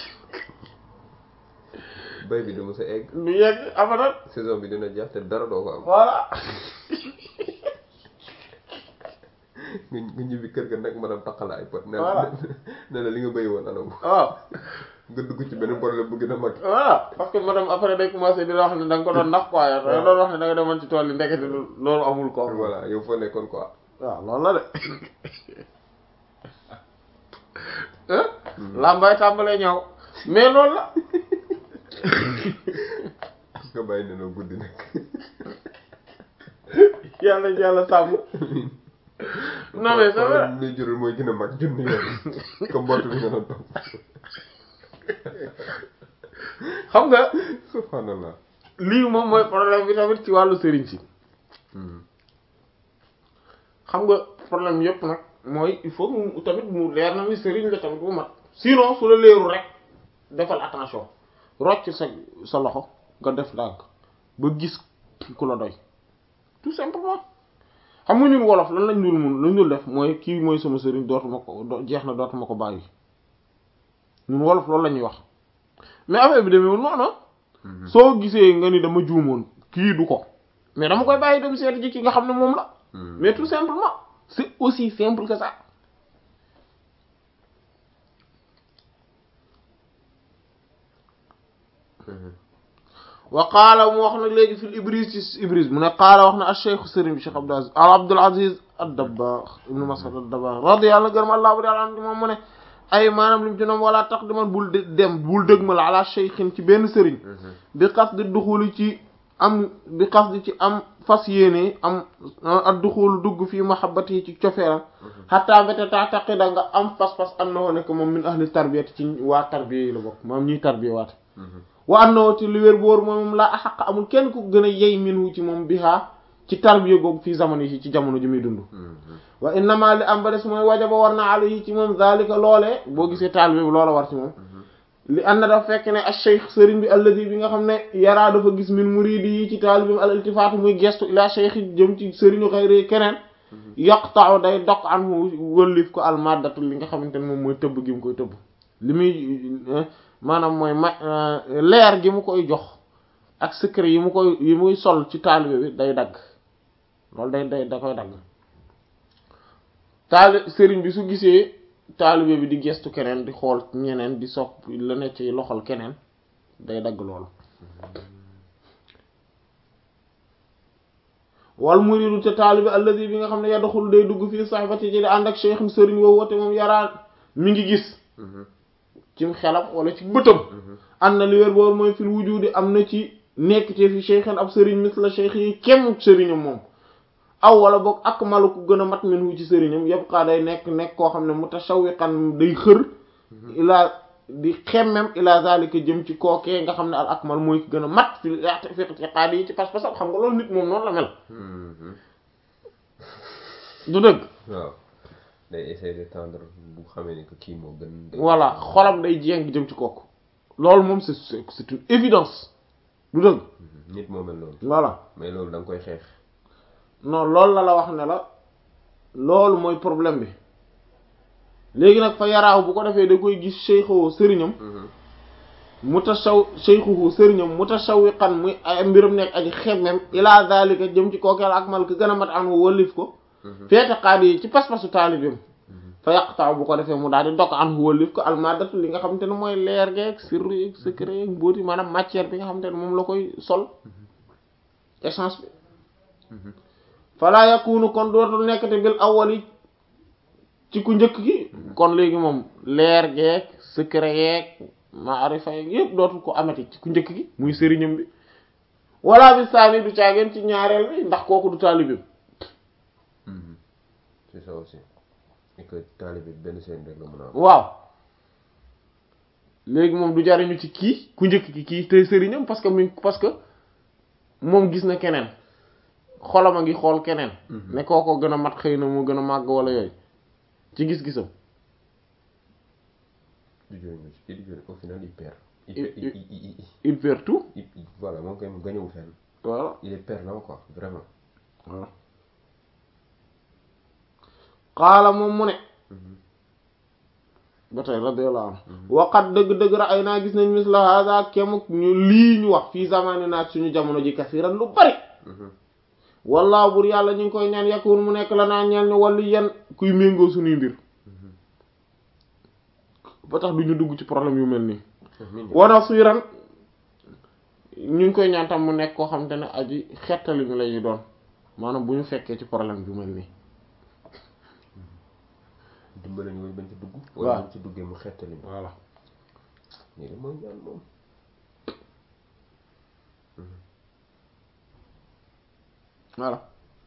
bay bi du mës a egg. du yegg abadan saison bi dina jeex te dara doo ko am. voilà nga nga ñibbi kër ga nag madame taqal ay pot. ne Voilà. la ne la li nga béy woon anam. waaw nga dugg ci benn problème bu gën a mag. voilà parce que madame après day commencé di la wax ne da nga ko doon nax quoi da nga doon wax ne da nga demoon ci tool yi ndekete loolu amul ko voilà yow foo nekkoon quoi. waaw loolu la de lambay tàmbalee ñëw mais loolu la nga bàyyi ne noo guddi nag. yàlla yàlla sàmm non mais c'est vrai problème bi muy jural mooy gën a mag junni yoon comme mbott bi nga doon topp. xam nga subhanallah. lii moom mooy problème bi tamit ci wàllu sëriñ si xam nga problème yépp nag mooy il faut mu tamit mu leer na ni sëriñ la tamit bu mat sinon su la leerul rek defal attention rocc sa sa loxo nga def ndànk ba gis ku la doy tout simplement xam nga ñun wolof lan lañ dul mun lañ dul def mooy kii mooy sama sëriñ dootuma ko do- jeex na dootuma ko bàyyi ñun wolof loolu la ñuy wax mais affaire bi demeewul noonu soo gisee nga ni dama juumoon kii du ko mais dama koy bàyyi dem seeti ji ki nga xam ne moom la mais tout simplement c'est aussi simple que ça wa qaala mu wax nag léegi fil ibris ci ibris mu ne qaala wax na ash-shaykh sëriñ bi Cheikh Abdul Aziz al Abdul Aziz ad-Dabbagh ibn Mas'ud ad-Dabbagh radiyallahu gërëm Allah bu daal an moom mu ne ay maanaam li mu ci noom wala tax diman bul dem bul dëgmal ala shaykhin ci benn sëriñ bi qasdi duxuli ci am bi qasdi ci am fas yéene am ad duxulu dugg fii mahabbati ci cofeeram hatta mbéte ta'taqida nga am fas-fas annahu nekk moom min ahli tarbiyati ci waa tarbiya yi la bokk moom ñuy tarbiya waate wa annahu ci li wér boor moom laa xaq amul kenn ku gën a yey minhu ci moom bihaa ci tarbiya googu fii zamano yi ci jamono ji muy dund wa innama li am ba des mooy wajaba war na alayhi ci moom zalika loolee boo gisee taalibe bi loola war ci moom li ànd dafa fekk ne ash-shaykh sëriñ bi alladi bi nga xam ne yaraa dafa gis min muridi yi ci taalibe al iltifaatu muy gestu ila shaykh jëm ci sëriñu xayri keneen yaqta'u day dok anhu wëllif ko al maddatu li nga xamante ne moom mooy tëbb gi mu koy tëbb li muy maanaam mooy ma leer gi mu koy jox ak secret yi mu koy yi muy sol ci taalibe bi day dagg loolu day day da koy dagg taali sëriñ bi su gisee taalibe bi di gestu keneen di xool ñeneen di sopp la ne ci loxol keneen day dagg loolu wal muridu te taalibe alladi bi nga xam ne yadxul day dugg fii sahbati ci di ànd ak cheikh sëriñ woowu woote moom yaraan mi ngi gis cim xelam wala ci bëtam am na li wér boor mooy fil wujudi am na ci nekk te fi cheikhan ab sëriñ mis la cheikh yi kem sëriñam moom aw wala boog ak malu ku gën a mat min wu ci sëriñam yëpp xaa day nekk nekk koo xam ne mutashawiqan day xër ilaa di xemmem ila zalika jëm ci kookee nga xam ne al akmal mooy ki gën a mat fi fiqtiqaad yi ci pas-pasam xam nga loolu nit moom noonu la mel du dëgg waaw day essayer de tendre bu xamee ni que kii moo gën voilà xolam day jéng jëm ci kooku loolu moom c'est c'est une évidence du dëgg nit moo mel noonu voilà mais loolu da nga koy xeex non loolu la la wax ne la loolu mooy problème bi léegi nag fa yaraaw bu ko defee da koy gis cheikhu sëriñam mutashaw cheikhu sëriñam mutashawiqan muy ay mbirum nekk aji xemmem ila zalika jëm ci kookeel ak mal ki gën a mat an wëllif ko feete xaadi yi ci pas-pasu taalibim fa yaqtaaw bu ko defee mu daal di dog an wëllif ko almadatu li nga xamante ne mooy leer geeg sirru yeeg secret yeeg mbóoti maanaam matière bi nga xamante ne moom la koy sol essence bi fala yakunu kon dootul nekkate bil awwali ci ku njëkk gi kon léegi moom leer geeg secret yeeg maarifa yeeg yëpp dootul ko amati ci ku njëkk gi muy sëriñam bi wala bi saani du caageen ci ñaareel bi ndax kooku du taalibim c'est ça aussi et que taalibe benn seen rek la mën a am waaw léegi moom du jariñu ci kii ku njëkk gi kii te sëriñam parce que mi parce que moom gis na keneen xolam a ngi xool keneen ne kooko gën a mat xëy na moo gën a màgg wala yooyu ci gis-gisam du jëriñu ci kii du jëriñ au final il perd il il perd tout voilà moom kay mu gañewul fenn voilà il est perdant quoi vraiment voilà xaala moom mu ne ba tey radiyallahu anhu waqat dëgg-dëgg ra ay naa gis nañ misla hada kemuk ñu lii ñu wax fii zamani naat suñu jamono ji kasiran lu bari wallaahu bur yàlla ñu ngi koy ñaan yakun mu nekk la naa ñeel ñu wàllu yan kuy méngoo suñuy mbir ba tax duñu dugg ci problème yu mel nii wana suiran ñu ngi koy ñaan tam mu nekk koo xam te ne aji xettali ñu lañuy doon maanaam bu ñu fekkee ci problème yu mel nii dimbali ñu bañ ci dugg waaw wala ci duggee mu xettali voilà nii de mooy ñaan moom voilà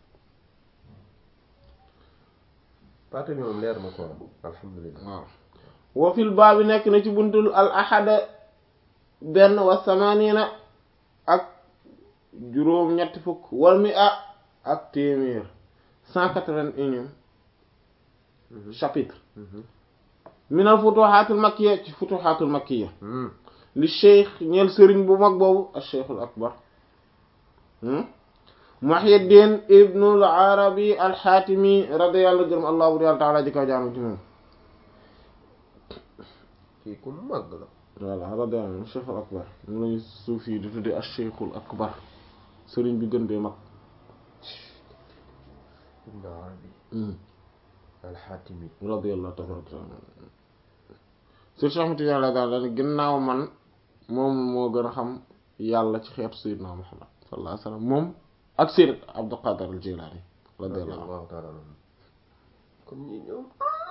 partie bi moom leer na quoi alhamdulilah waaw wa fil baabi nekk na ci buntul al ahada benn wa samanina ak juróom ñetti fukk wal mi a ak téeméer cent quatre-vingt-unième chapitre minal futuhatul makkiya ci futuhatul makkiya li cheikh ñeel sëriñ bu mag boobu al cheikhul akbar Muhyiddin ibnul Arabi al-Hatimi radiyallahu gërëm allah bu yàlla taala jëkkaw jaanam ci moom kii ku mag la voilà radiyallahu anhu cheikhul akbar mu lañu suufi yi di tudde al cheikhul akbar sëriñ bi gën bee mag ibnul Arabi al-Hatimi radiyallahu tabaraka sur Cheikh Ahmed Tidiane daal daal ginnaaw man moom moo gën a xam yàlla ci xeetu sayyidina Muhammad sallallahu alayhi wa sallam moom ak Sayyid Abdul Qadir al-Jilani radiyallahu ta'ala anhu comme ñi ñoom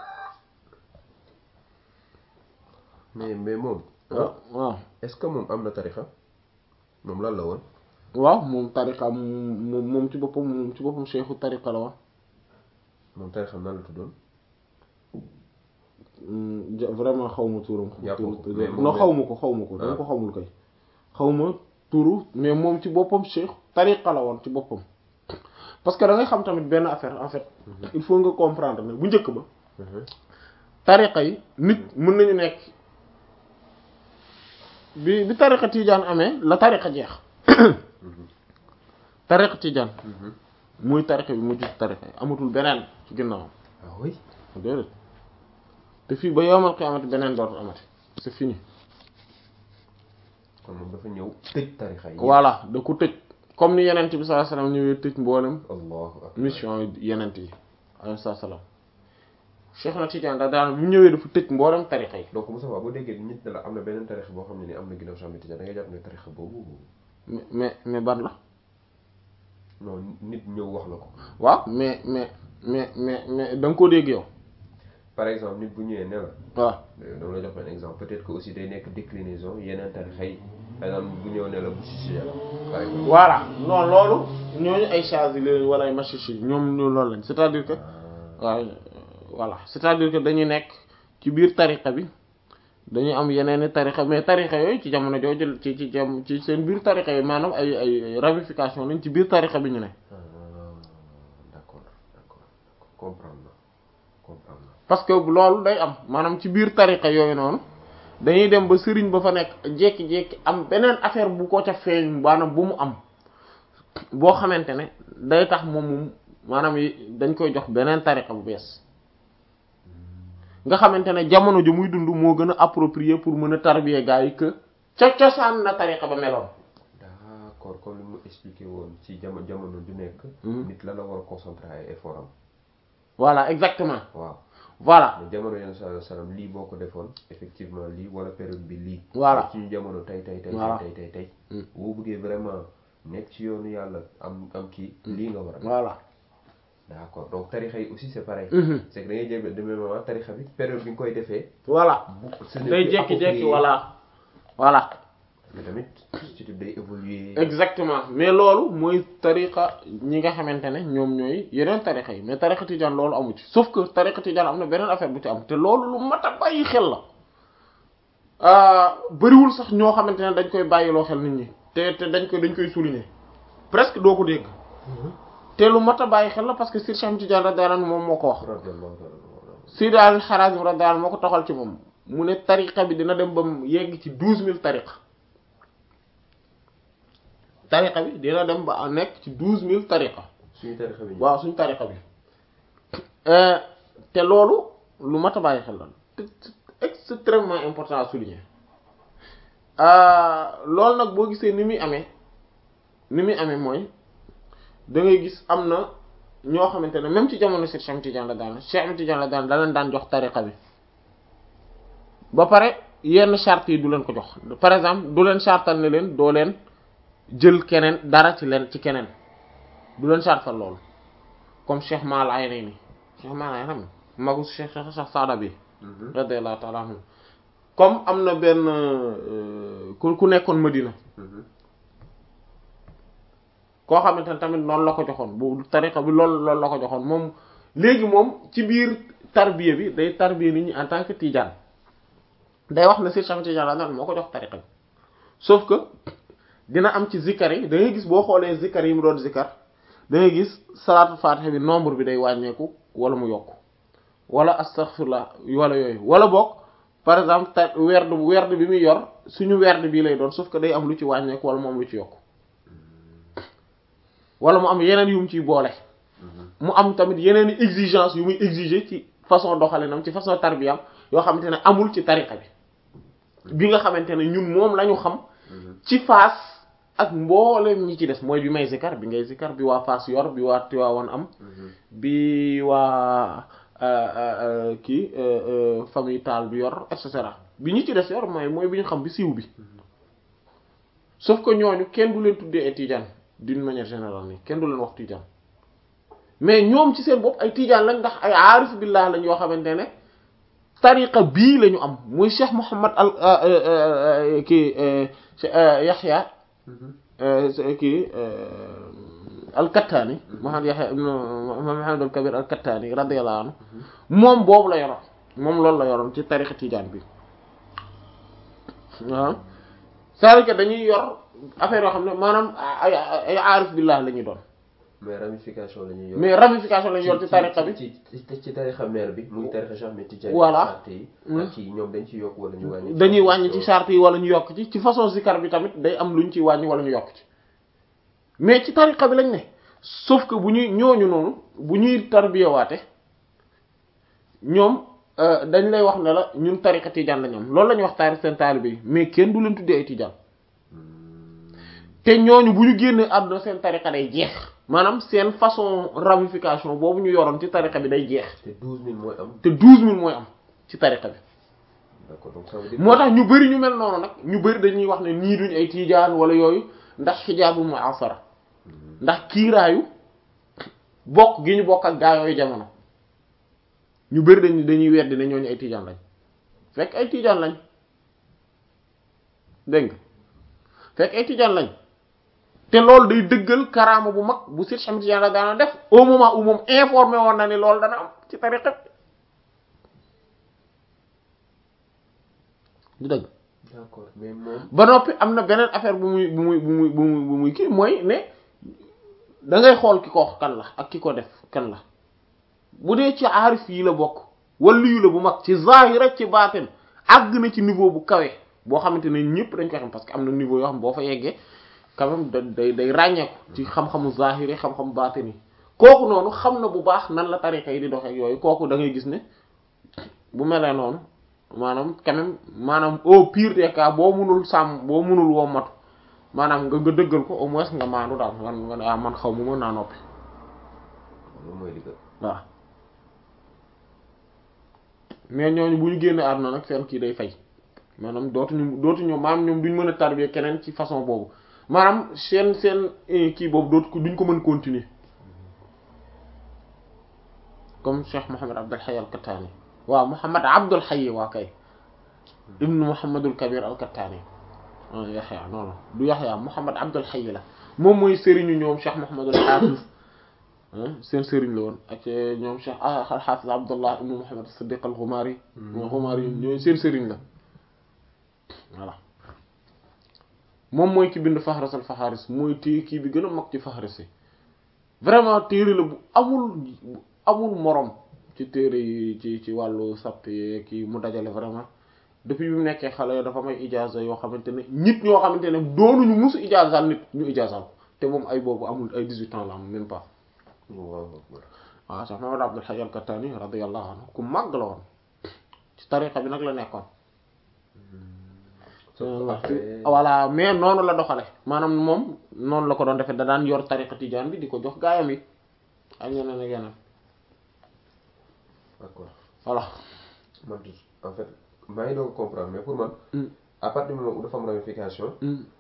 mais mais moom waaw est-ce que moom am na tarixa moom lan la woon waaw moom tariqa moom moom ci boppam moom ci boppam cheikhu tariqa la woon moom tarixam nan la tuddoon vraiment xaw ma turam mais non xaw ma ko xaw ma ko dama ko xamul kay xaw ma turu mais moom ci boppam cheikh tariqa la woon ci boppam parce que da ngay xam tamit benn affaire en fait il faut nga comprendre ne bu njëkk ba tariqa yi nit mën nañu nekk bi bi tariqa tijaan amee la tariqa jeex tariqa tijaan muy tariqa bi mujj tariqa yi amatul beneen ci ginnaawam ah oui déedéet te fii ba yowmal qiyaamati beneen dootul amati c'est fini kon moom dafa ñëw tëj tarixa yi. voilà da ko tëj comme ni yenent bi sallallahu alayhi wasallam ñëwee tëj mboolem Allahu akbar mission yenent yi alayhi salaam Cheikh na Tidiane da daan bu ñëwee dafa tëj mboolem tarixa yi. donc Moussa boo déggee nit ne la am na beneen tarixa boo xam ne ni am na ginnaaw Cheikh Ahmed Tidiane da ngay jàpp ne tarixa boobu. mais mais mais ban la. non nit ñëw wax la ko. waaw mais mais mais mais mais da nga koo dégg yow. par exemple nit bu ñëwee ne la. waaw dama la jox benn exemple peut-être que aussi day nekk déclinaison yeneen tarixa yi par exemple bu ñëw ne la bu Chichia par exemple. voilà non loolu ñooñu ay Chazili wala ay Machichi ñoom ñu loolu lañ c'est-à-dire que waaw voilà c'est-à-dire que dañuy nekk ci biir tarixa bi dañuy am yeneen i tarixa mais tarixa yooyu ci jamono jooju ci ci jam ci seen biir tarixa yi maanaam ay ay ramification lañ ci biir tarixa bi ñu ne. d'accord d'accord comprendre na comprendre na. parce que loolu day am maanaam ci biir tarixa yooyu noonu dañuy dem ba sëriñ ba fa nekk jékki-jékki am beneen affaire bu ko ca feeñ maanaam bu mu am boo xamante ne day tax moom moom maanaam dañ koy jox beneen tarixa bu bees nga xamante ne jamono ju muy dund moo gën a approprié pour mën a tarbier gaa yi que ca cosaan na tarixa ba meloon. d'accord comme li mu expliqué woon ci jamono jamono ju nekk. nit la la war a concentrer ay effort am. voilà exactement. waaw voilà mais jamono yenn saa salaam lii boo ko defoon effectivement lii wala période bi lii. voilà ci ñu jamono tey tey tey tey tey tey. boo bëggee vraiment nekk ci yoonu yàlla am am kii. lii nga war a. voilà. d'accord donc tarixa yi aussi c'est pareil. c'est que da ngay jéem de même moment tarixa bi période bi nga koy defee. voilà day jékki-jékki voilà voilà. mais tamit société day évoluer. exactement mais loolu mooy tarixa ñi nga xamante ne ñoom ñooy yeneen tarixa yi mais tarixa tijaan loolu amu ci sauf que tarixa tijaan am na beneen affaire bu ci am te loolu lu mat a bàyyi xel la bëriwul sax ñoo xamante ne dañ koy bàyyiloo xel nit ñi te te dañ koy dañ koy souligner presque doo ko dégg. te lu mat a bàyyi xel la parce que Sir Cheikh Tidiane radiyallahu anhu moom moo ko wax. Sir al-Harazim radiyallahu anhu moo ko toxal ci moom mu ne tariqa bi dina dem ba mu yegg ci douze mille tariqa tariqa bi dina dem ba nekk ci douze mille tariqa. suñu tariqa bi waaw suñu tariqa bi te loolu lu mat a bàyyi xel la c'est extrêmement important à souligner loolu nag boo gisee ni muy amee ni muy amee mooy. da ngay gis am na ñoo xamante ne même ci jamono Cheikh Ahmed Tidiane la daan Cheikh Ahmed Tidiane la daan da leen daan jox tariqa bi ba pare yenn charte yi du leen ko jox par exemple du leen chartal ne leen doo leen jël keneen dara ci leen ci keneen du leen chartal loolu comme Cheikh Maal Aynayni Cheikh Maal Aynayni magu Cheikh Cheikh Saada bi radiyallahu ta'ala anhu comme am na benn ku ku nekkoon Madina koo xamante ne tamit noonu la ko joxoon bu tariqa bi loolu loolu la ko joxoon moom léegi moom ci biir tarbiya bi day tarbiya nit ñi en tant que tijaan day wax ne Sir Cheikh Tidiane la moo ko jox tariqa bi sauf que dina am ci zikkar yi da ngay gis boo xoolee zikkar yi mu doon zikkar da ngay gis salaatu fatiha bi nombre bi day wàññeeku wala mu yokku wala astaghfirullah wala yooyu wala boog par exemple ta werd werd bi muy yor suñu werd bii lay doon sauf que day am lu ci wàññeeku wala mu am lu ci yokku wala mu am yeneen yu mu ciy boole mu am tamit yeneen i exigence yu muy exiger ci façon doxalinam ci façon tarbiyam yoo xamante ne amul ci tariqa bi bi nga xamante ne ñun moom la ñu xam ci Fass ak mboolem ñi ci des mooy bi may zikar bi ngay zikar bi waa Fass yor bi waa Tiwaawan am bi waa kii famille Taal bi yor et cetera bi ñi ci des yor mooy mooy bi ñu xam bi siiw bi sauf que ñooñu kenn du leen tuddee ay tijaan d'une manière générale nii kenn du leen wax tijaan mais ñoom ci seen bopp ay tijaan lañ ndax ay aarif billah lañ yoo xamante ne tariqa bii la ñu am muy Cheikh Mouhamad al kii Yaxya kii al-Kattaani Mouhamad Yaxya ibn Muhammad al-Kabir al-Kattaani radiyallahu anhu moom boobu la yoroon moom loolu la yoroon ci tariqa tijaan bi waaw c'est-à-dire que dañuy yor affaire yoo xam ne maanaam ay ay aarif billah la ñuy doon. mais ramification la ñuy yor. mais ramification la ñuy yor ci tariqa bi ci ci ci tariqa mère bi muy tariqa Cheikh Ahmed Tidiane. voilà yi ak ci ñoom dañ ci yokk wala ñu wàññi. dañuy wàññi ci charte yi wala ñu yokk ci ci façon zikar bi tamit day am lu ñu ciy wàññi wala ñu yokk ci mais ci tariqa bi lañ ne sauf que bu ñuy ñooñu noonu bu ñuy tarbiyawaate ñoom dañ lay wax ne la ñun tariqa tijaan lañ am loolu la ñuy wax taarix seen taalibe yi mais kenn du leen tuddee ay tijaan te ñooñu bu ñu génnee àdduna seen tariqa day jeex maanaam seen façon ramification boobu ñu yoroon ci tariqa bi day jeex. te douze mille mooy am. te douze mille mooy am ci tariqa bi. d'accord donc ça veut dire moo tax ñu bari ñu mel noonu nag ñu bari dañuy wax ne ñii duñ ay tiijaan wala yooyu ndax xijaabu mu'asara ndax kiiraayu bokk gi ñu bokk ak gaa yooyu jamono ñu bari dañuy dañuy weddi ne ñooñu ay tiijaan lañ fekk ay tiijaan lañ dégg nga fekk ay tiijaan lañ te loolu day dëggal karaama bu mag bu Seydi Ahmad Tijaan la daana def au moment où moom informé woon na ni loolu dana am ci tariqa bi du dëgg. d'accord mais moom. ba noppi am na beneen affaire bu muy bu muy bu muy bu muy bu muy kii mooy ne da ngay xool ki ko wax kan la ak ki ko def kan la bu dee ci aarif yi la bokk wala yu la bu mag ci zahir rek ci baatin àgg na ci niveau bu kawe boo xamante ne ñëpp dañ koy xam parce que am na niveau yoo xam boo fa yeggee quand même da day day ràññeeku ci xam-xamu zahir yi xam-xamu baatin yi kooku noonu xam na bu baax nan la tariqa yi di doxee ak yooyu kooku da ngay gis ne bu melee noonu. maanaam quand même maanaam au pire des cas boo munul sàmm boo munul woo matu maanaam nga nga dëggal ko au moins nga maandu daal nga nga ah man xaw ma mën naa noppi. loolu mooy li gën. waaw mais ñooñu bu ñu génnee àdduna nag seen kii day fay maanaam dootuñu dootuñu maanaam ñoom duñ mën a tarbiya keneen ci façon boobu maanaam seen seen kii boobu dootu ko duñ ko mën continuer comme Cheikh Mouhamed Abdul Hayy al-Kattani. waaw Muhammad Abdul Hayy waa kay ibnu Muhammadul Kabir al-Kattani Yaxya non non du Yaxya Muhammad Abdul Hayy la moom mooy sëriñu ñoom Cheikh Muhammadul Hafiz seen sëriñ la woon ak ñoom Cheikh al-Hafiz Abdullah ibnu Muhammad as-Siddiq al-Ghumari Ghumari ñooy seen sëriñ la voilà moom mooy ki bind Fahras al-Faharis mooy téere kii bi gën a mag ci Faharis yi vraiment téere la bu amul bu amul morom ci téere yi ci ci wàllu sapt yi kii mu dajale vraiment depuis bi mu nekkee xale dafa may ijaaza yoo xamante ne nit ñoo xamante ne doonuñu musu ijaazal nit ñu ijaazal ko te moom ay boobu amul ay dix-huit ans la am même pas waaw Cheikh Muhammad Abdul Hayy al-Kattani radiyallahu anhu ku màgg la woon ci tariqa bi nag la nekkoon voilà mais noonu la doxale maanaam moom noonu la ko doon defee da daan yor tariqa tijaan bi di ko jox gaayam yi ak ñeneen ak yeneen d'accord voilà man en fait maa ngi doon comprendre mais pour man à partir du moment où dafa am ramification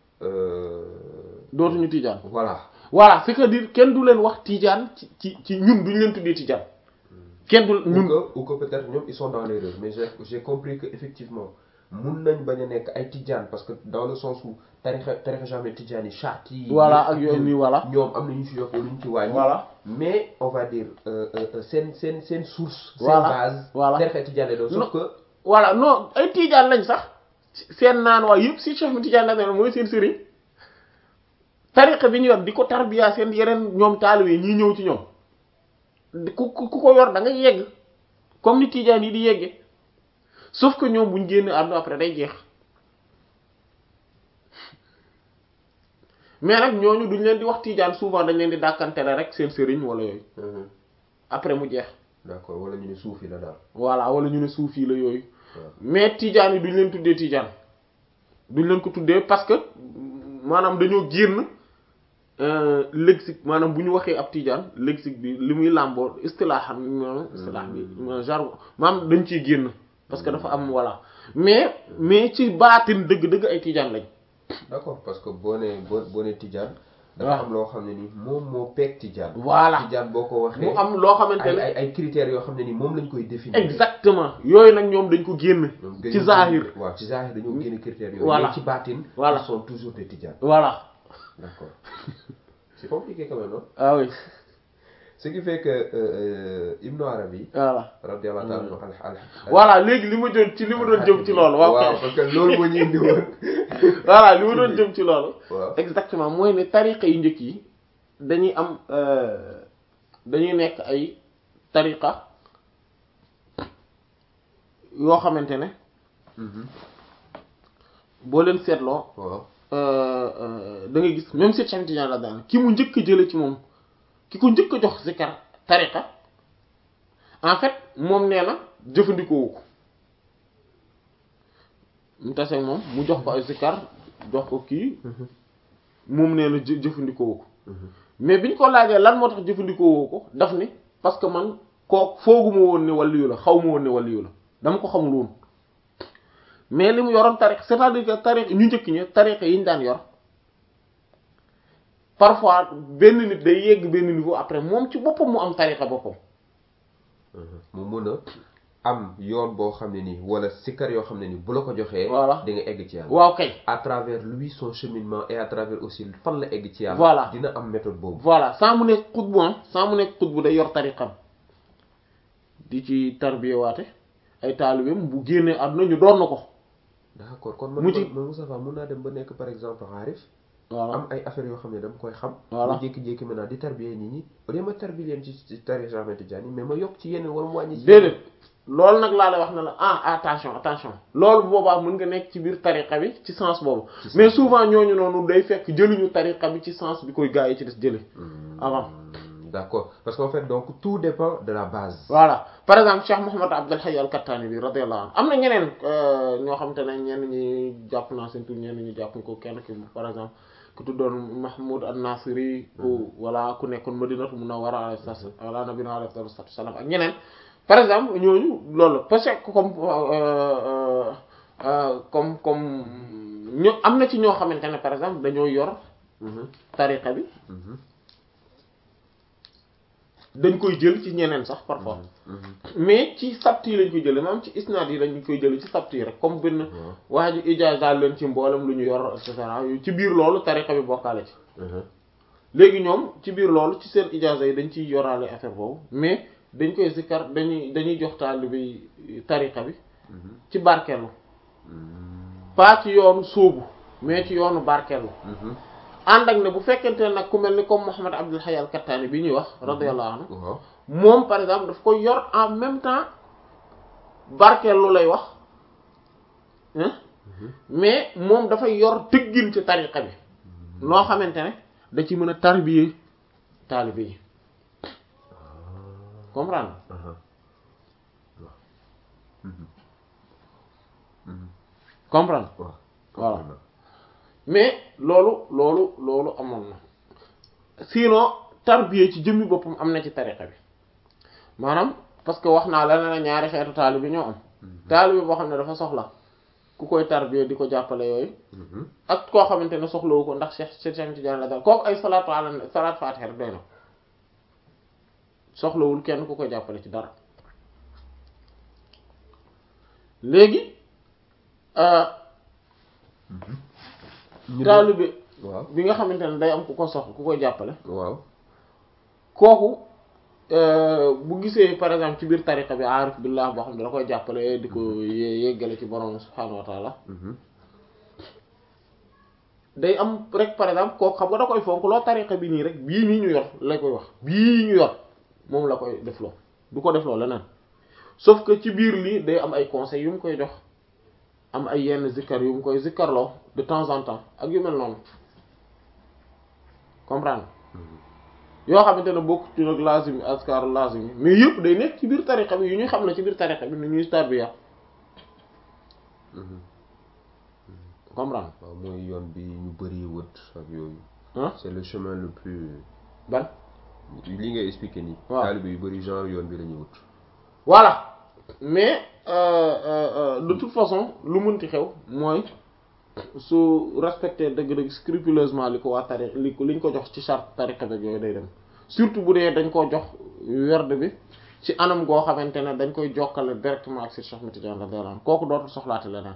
dootuñu tijaan voilà voilà c'est-à-dire kenn du leen wax tijaan ci ci ci ñun duñu leen tuddee tijaan kenn du ñun ou que peut-être ñoom ils sont dans l'erreur mais j'ai j'ai compris que effectivement mun nañ bañ a nekk ay tijaan parce que dans le sens où tarixa tarixa jamais tijaan yi charte yi voilà ak yooyu nii voilà ñoom am na ñu ci yokk lu ñu ci wàññi voilà mais on va dire seen seen seen source seen voilà base voilà tarixa tijaan lay doon sauf que voilà non ay tijaan lañ sax seen naan waay yëpp si Cheikh mi tijaan la ne mooy seen sëriñ tarixa bi ñu yor di ko tarbiya seen yeneen ñoom taalibe ñii ñëw ci ñoom ku ku ko yor da nga yegg comme ni tijaan yi di yeggee sauf que ñoom buñ génn àdduna après day jeex mais nag ñooñu duñ leen di wax tijaan souvent dañ leen di dàkkantele rek seen sëriñ wala yooyu après mu jeex d'accord wala ñu ne suufi la daal voilà wala ñu ne suufi la yooyu mais tijaan yi duñ leen tuddee tijaan duñ leen ko tuddee parce que maanaam dañoo génn lexique maanaam bu ñu waxee ab tijaan lexique bi li muy làmboo istilaahan maanaam istilaah bi jargon maanaam dañ ciy génn parce que dafa am voilà mais mais ci baatin dëgg-dëgg ay tijaan lañ. d'accord parce que boo nee boo boo nee tijaan. dafa am loo xam ne ni moom moo peeg tijaan. voilà tijaan boo ko waxee. mu am loo xamante ne ay ay critères yoo xam ne ni moom lañ koy définir. exactement yooyu nag ñoom dañ ko génn. ci zahir waaw ci zahir dañoo génn critères yooyu. voilà mais ci baatin. voilà ils sont toujours des tijaan. voilà. d'accord c'est compliqué quand même non. ah oui. ce qui fait que euh, Ibn Arabi. voilà radiyallahu ta'ala anhu. voilà léegi li ma doon ci li ma doon jëm ci loolu. waaw parce que loolu moo ñu indi woon. voilà li ma doon jëm ci loolu. waaw exactement mooy ne tariqa yu njëkk yi dañuy am dañuy nekk ay tariqa yoo xamante ne. boo leen seetloo. waaw da ngay gis même si Cheikh Tidiane la daan ki mu njëkk a jële ci moom. ki ko njëkk a jox zikar tariqa en fait moom nee na jëfandikoo ko mu tase moom mu jox ko ay zikar jox ko kii moom nee na jë jëfandikoo woo ko mais biñ ko laajee lan moo tax jëfandikoo woo ko daf ni parce que man koo fooguma woon ne waliyu la xaw ma woon ne waliyu la dama ko xamul woon mais li mu yoroon tariq c'est-à-dire que tariq ñu njëkk ñi tariq yi ñu daan yor parfois benn nit day yegg benn niveau après moom ci boppam mu am tariqa boppam. mu mën a am yoon boo xam ne nii wala sikkar yoo xam ne nii bu la ko joxee. voilà di nga egg ci yàlla. waaw kay. à travers lui son cheminement et à travers aussi fan la egg ci yàlla. voilà dina am méthode boobu. voilà sans mu nekk xutbu am sans mu nekk xutbu day yor tariqam di ci tarbiyewaate ay taalibeem bu génnee àdduna ñu doon na ko. d'accord kon man mu ci man Moustapha mun naa dem ba nekk par exemple aarif. voilà am ay affaires yoo xam ne dama koy xam. voilà ma jékki-jékki maintenant di tarbiye nit ñi au lieu ma tarbiye leen ci ci tariqa Ahmed Tidiane mais ma yokk ci yeneen wala mu wàññi ci. déedéet loolu nag laa lay wax ne la ah attention attention loolu boobaa mën nga nekk ci biir tariqa bi ci sens boobu. mais souvent ñooñu noonu day fekk jëluñu tariqa bi ci sens bi koy gaa yi ci des jële avant. d'accord parce qu'en fait donc tout dépend de la base. voilà par exemple Cheikh Mouhamed Abdel Hayy al-Kattani bi radiyallahu anhu am na ñeneen ñoo xam te ne ñenn ñi jàpp naa seen tur ñenn ñi jàpp ko kenn ki par exemple ku tuddoon Mahmoud an-Nasiri ku wala ku nekkoon Madinatu Munawwara alayhi salaam ala nabiyina alayhi salaam ak ñeneen par exemple ñooñu loolu parce que comme comme comme ñu am na ci ñoo xamante ne par exemple dañoo yor tariqa bi dañ koy jël ci ñeneen sax parfois mais ci sabt yi lañ koy jëlee maanaam ci isnaad yi lañ koy jëlee ci sabt yi rek comme benn waa ji ijaaza leen ci mboolem lu ñu yor et cetera ci biir loolu tariqa bi bokkaale ci léegi ñoom ci biir loolu ci seen ijaaza yi dañ ciy yoraale affaire boobu mais dañ koy zikkar dañuy dañuy jox taalibe tariqa bi ci barkeelu pas ci yoonu sóobu mais ci yoonu barkeelu ànd ak ne bu fekkente ne nag ku mel ni comme Mouhamed Abdel Hayy al-Kattani bi ñuy wax radiyallahu anhu moom par exemple daf koy yor en même temps barkeelu lay wax mais moom dafay yor tëggin ci tariqa bi loo xamante ne da ci mën a tarbiye taalibe yi comprendre comprendre voilà mais loolu loolu loolu amoon na sinon tarbiye ci jëmmi boppam am na ci tariqa bi maanaam parce que wax naa la ne la ñaari xeetu taalibe bi ñoo am taalibe boo xam ne dafa soxla ku koy tarbiye di ko jàppale yooyu ak koo xamante ne soxlawu ko ndax Cheikh Cheikh Tidiane la daal kooku ay salaatu ala salaat faatiha rek doy na soxlawul kenn ku koy jàppale ci dara léegi taalibe waaw bi nga xamante ne day am ku ko soxla ku koy jàppale waaw kooku bu gisee par exemple ci biir tariqa bi aarif billah boo xam ne da koy jàppale di ko yeggale ci borom subhaanahu wa taala day am rek par exemple kooku xam nga da koy fonk loo tariqa bi nii rek bii nii ñu yor la koy wax bii ñu yor moom la koy def loo du ko def loo leneen sauf que ci biir lii day am ay conseils yu mu koy jox am ay yenn zikkar yu mu koy zikkarloo de temps en temps ak yu mel noonu comprendre yoo xamante ne bokk ci nag lazim askar lazim mais yëpp day nekk ci biir tariqa bi yu ñuy xam ne ci biir tariqa bi ni ñuy tarbiya comprendre waaw mooy yoon bi ñu bëri wët ak yooyu ah c'est le chemin le plus ban li ngay expliquer nii waaw taalibe yu bëri genre yoon bi la ñuy wut voilà mais euh, euh, de toute façon lu mënti xew mooy su respecté dëgg-dëgg scrupuleusement li ko waa tari li ko liñ ko jox ci charte tariqa bi yooyu day dem surtout bu dee dañ koo jox werd bi ci anam goo xamante ne dañ koy jokkale directement ak Cheikh Ahmed Tidiane radiyallahu anhu kooku dootul soxlaate leneen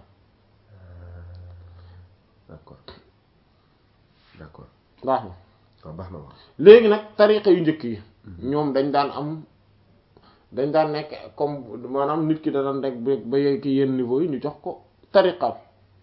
d'accord d'accord baax na waaw baax na wax léegi nag tariqa yu njëkk yi ñoom dañ daan am dañ daan nekk comme maanaam nit ki da daan nekk ba ba yegg yenn niveau yi ñu jox ko tariqam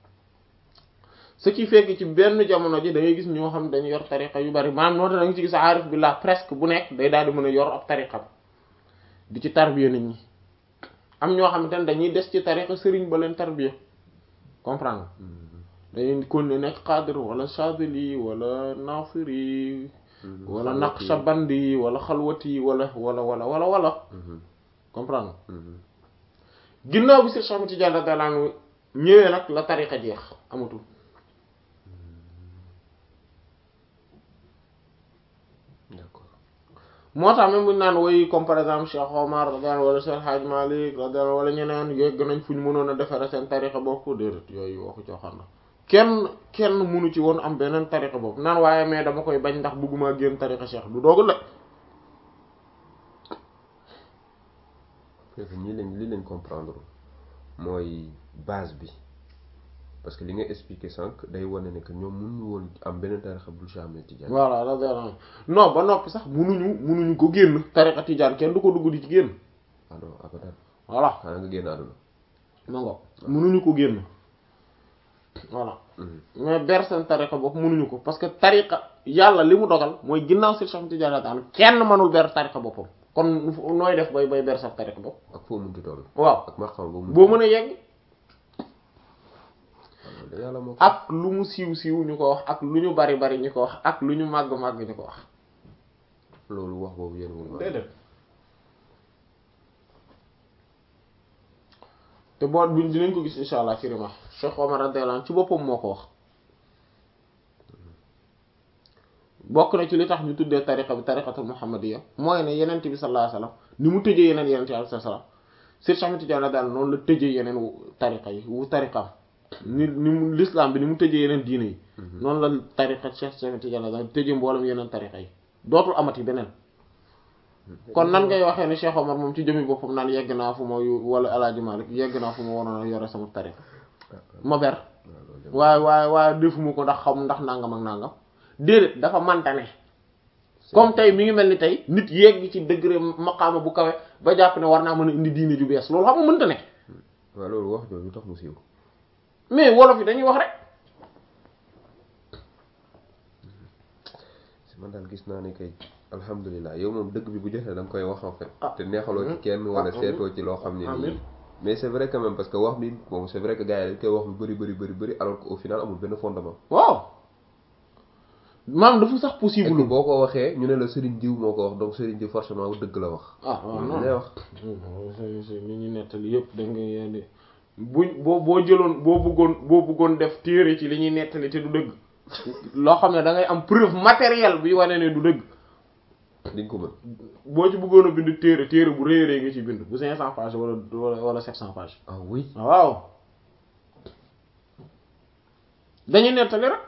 ce qui fait que ci benn jamono ji da ngay gis ñoo xam dañu yor tariqa yu bari maanaam noonu da nga ci gis aarif billah presque bu nekk day daal di mën a yor ab tariqam di ci tarbiya nit ñi am ñoo xamante ne dañuy des ci tariqa sëriñ ba leen tarbiya comprendre dañuy kon ne nekk qadir wala chadili wala nasiri wala naqshbandi wala xalwati wala wala wala wala wala comprendre ginnaaw bi Cheikh Ahmed Tidiane radiyallahu anhu ñëwee nag la tariqa jeex amatul moo tax même bu ñu naan woy comme par exemple Cheikh Omar radiyallahu wala Cheikh Hadj Malick radiyallahu wala ñeneen yegg nañ fu ñu mënoon a defare seen tariqa bopp déedéet yooyu waxu cooxaan la kenn kenn mënu ci woon am beneen tariqa bopp naan waaye mais dama koy bañ ndax bëgguma génn tariqa Cheikh du doogul la ñi lañ li lañ comprendre mooy base bi parce que li nga expliqué sànq day wane ne que ñoom mënuñu woon am beneen tariqa bu Cheikh Ahmed Tidiane. voilà radiyallahu non ba noppi sax mënuñu mënuñu ko génn tariqa Tidiane kenn du ko dugg di ci génn. ah non abadan. voilà xanaa nga génn àdduna. ma ngo mënuñu ko génn voilà. mais ber seen tariqa bopp mënuñu ko parce que tariqa yàlla li mu dogal mooy ginnaaw si Cheikh Ahmed Tidiane daan kenn mënul ber tariqa boppam kon nooy def bay bay ber sa tariqa bopp. ak foo mënti toll. waaw ak maqaam boo boo mën a yegg. yàlla moo ko ak lu mu siiw siiw ñu ko wax ak lu ñu bari bari ñu ko wax ak lu ñu màgg màgg ñu ko wax. loolu wax boobu yéen wul déedéet te boo bi dinañ ko gis insha allah ci rima Cheikh Omar radiyallahu anhu ci boppam moo ko wax bokk na ci li tax ñu tuddee tariqa bi tariqatul muhammadiyya mooy ne yenent bi sallallahu alayhi wasallam ni mu tëjee yeneen yenent yi alayhi salaam Cheikh Ahmed Tidiane daal noonu la tëjee yeneen tariqa yi wu tariqam ni ni mu l'islam bi ni mu tëjee yeneen diine yi noonu la tariqa Cheikh Ahmed Tidiane daal tëjee mboolem yeneen tariqa yi dootul amati beneen kon nan ngay waxee ne Cheikh Omar moom ci jëmi boppam naan yegg naa fu ma wala El Hadj Malick yegg naa fu ma waroon a yore sama tariqa ma ber waaye waaye waaye defuma ko ndax xam ndax nangam ak nangam déedéet dafa manta ne comme tey mi ngi mel ni tey nit yegg ci degré maqaama bu kawe ba jàpp ne war naa mën a indi diine ju bees loolu xam nga mënta ne. waaw loolu wax jooju tax mu siiw. mais wolof yi dañuy wax rek. si man daal gis naa ne kay alhamdulilah yow moom dëgg bi bu jotee da nga koy wax en fait. te neexaloo ci kenn wala seetoo ci loo xam ne nii. mais c'est vrai quand même parce que wax bi bon c'est vrai que gars yi dañ koy wax lu bari bari bari bari alors qu'au final amul benn fondement. waaw. maam dafa sax possible. boo ko waxee ñu ne la Serigne Diw moo ko wax donc Serigne Diw forcément dëgg la wax. ah waaw non lay wax. ni ñu nettali yëpp da nga yéene buñ boo boo jëloon boo bëggoon boo bëggoon def téere ci li ñuy nettali te du dëgg loo xam ne da ngay am preuve matérielle bi wane ne du dëgg. di nga ko mën. boo ci bëggoon a bind téere téere bu rëy rëy nga ci bind bu cinq cents pages wala wala wala sept cents pages. ah oui. waaw dañuy nettali rek.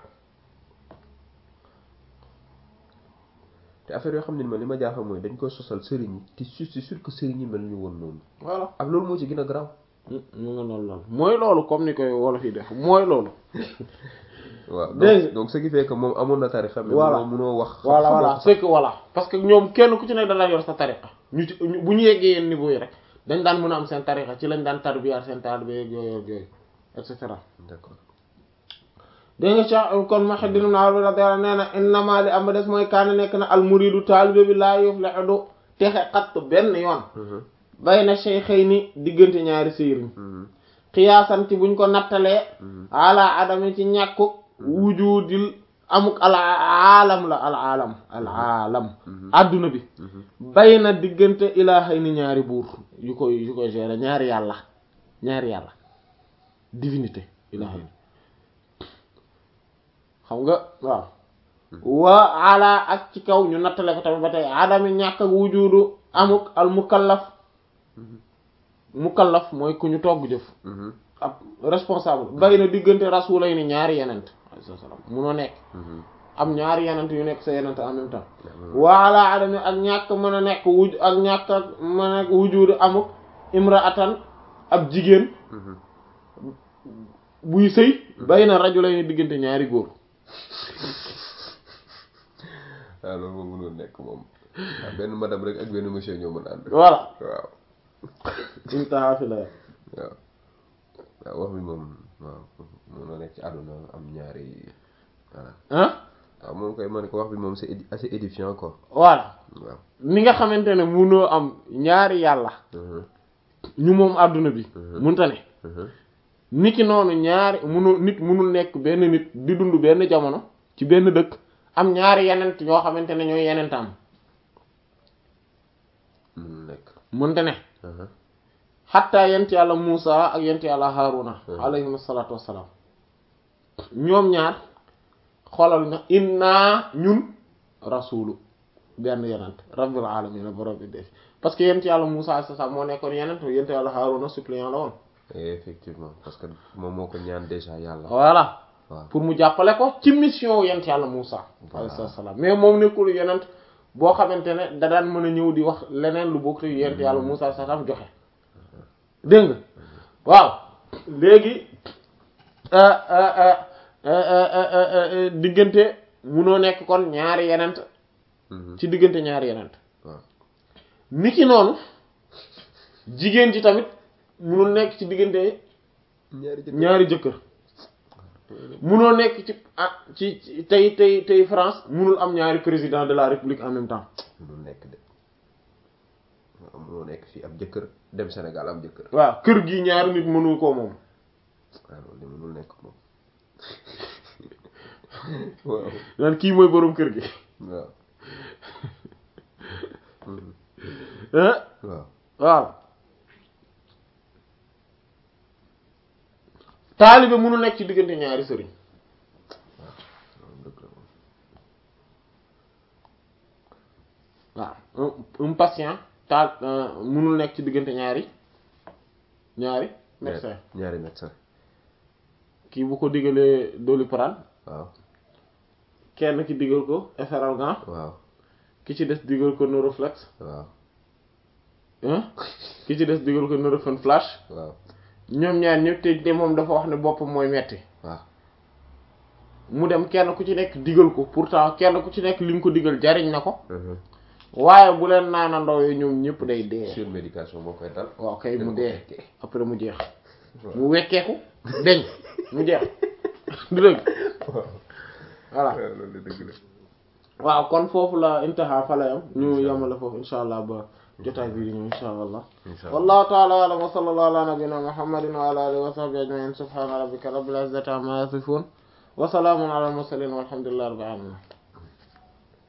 te affaire yoo xam ne man li ma jaaxal mooy dañ koy sosal sëriñ yi te c'est sûr que sëriñ yi mel ñu woon noonu. voilà ak loolu moo ci gën a garaaw. mu nga noonu loolu mooy loolu comme ni koy wolof yi def mooy loolu. waaw donc donc ce qui fait que moom amoon na tariqa. voilà mais mënoo wax. voilà voilà c'est que voilà parce que ñoom kenn ku ci nekk da daan yor sa tariqa ñu ci bu ñu yeggee yenn niveau yi rek dañ daan mën a am seen tariqa ci lañ daan tarbiyaat seen taalibe yeeg yooyu yooyu et cetera. d'accord. dégg nga Cheikh kon Muhammad ibn Arabi radiyallahu nee na innama li am ba des mooy kaana nekk na al muridu taalibe bi laa yuflihu du texe xatt benn yoon. bayna shaykhayni diggante ñaari sëriñ. xiyaasan ci buñ ko nattalee. ala adami ci ñàkku wujudil amuk al aalam la al aalam al aalam. adduna bi. bayna diggante ilaahayni ñaari buur yu koy yu koy gérer ñaari yàlla ñaari yàlla divinité ilaahayni. xam nga waaw waa ala ak ci kaw ñu nattale ko tamit ba tey adami ñàkk ak wujudu amuk al mukallaf mukallaf mooy ku ñu togg jëf ab responsable bari na diggante rasulay ni ñaari yenent alayhi salaam munoo nekk am ñaari yenent yu nekk sa yenent en même temps waa ala adami ak ñàkk mën a nekk wuj ak ñàkk ak mën a wujudu amuk imraatan ab jigéen buy sëy bari na rajulay ni diggante ñaari góor waaw loolu moom mënoon nekk moom benn madame rek ak benn monsieur ñoo mën a ànd. voilà waaw. suñu taxaw fi la. waaw waaw wax bi moom waaw mënoo nekk ci àdduna am ñaari voilà. ah. waaw moom koy man ko wax bi moom c'est assez édifiant quoi. voilà. waaw ni nga xamante ne mënoo am ñaari yàlla. ñu moom àdduna bi. mënta ne. niki noonu ñaari munu nit munul nekk benn nit di dund benn jamono ci benn dëkk am ñaari yenent ñoo xamante ne ñooy yenentam munul nekk mënta ne xatta yent yàlla Muusa ak yent yàlla Haaruna alayhim salaatu wassalaam ñoom ñaar xoolal na inna ñun rasulu benn yenent rabbil alamin borom bi def parce que yent yàlla Musaa sa sa moo nekkoon yenent yent yàlla Haaruna suppléant la woon effectivement parce que moom moo ko ñaan déjà yàlla voilà waaw pour mu jàppale ko ci mission yent yàlla Musaa alayhi salaam mais moom nekkul yenent boo xamante ne da daan mën a ñëw di wax leneen lu bokk te yent yàlla Musaa sa sam joxe dégg nga waaw léegi diggante munoo nekk kon ñaari yenent ci diggante ñaari yenent niki noonu jigéen ji tamit munul nekk ci diggante ñaari jëkkër munoo nekk ci ah ci tey tey tey France munul am ñaari président de la République en même temps munul nekk de munoo nekk fii ab jëkkër dem Sénégal am jëkkër waaw kër gi ñaari nit mënu ko moom waaw loolu munul nekk moom waaw naan kii mooy boroom kër gi waaw waaw waaw taalibe mënu nekk ci diggante ñaari sëriñ waaw un patient taal mënul nekk ci diggante ñaari ñaari médecin ñaari médecin kii bu ko digalee Doliprane waaw kenn ki digal ko Efferalgan waaw ki ci des digal ko Neuroflex waaw ki ci des digal ko Nurofen Flash waaw ñoom ñaar ñëpp te te moom dafa wax ne boppam mooy metti waaw mu dem kenn ku ci nekk digal ko pourtant kenn ku ci nekk li nga ko digal jariñ na ko waaye bu leen naanandoo yooyu ñoom ñëpp day dee surmédication moo koy dal waaw kay mu dee après mu jeex mu wekkeeku deñ mu jeex du dëgg voilà loolu dëgg la waaw kon foofu la intaha fa la yam ñu yamale foofu insha allah ba jotaay bi di ñëw insha allah wallahu ta'ala a'lam wa sallallahu ala nabiyyina muhammadin wa ala alihi wa sahbihi ajma'in subhana rabbika rabbil izzati amma yasifun wa salamun ala al mursalin walhamdulillahi rabbil alamin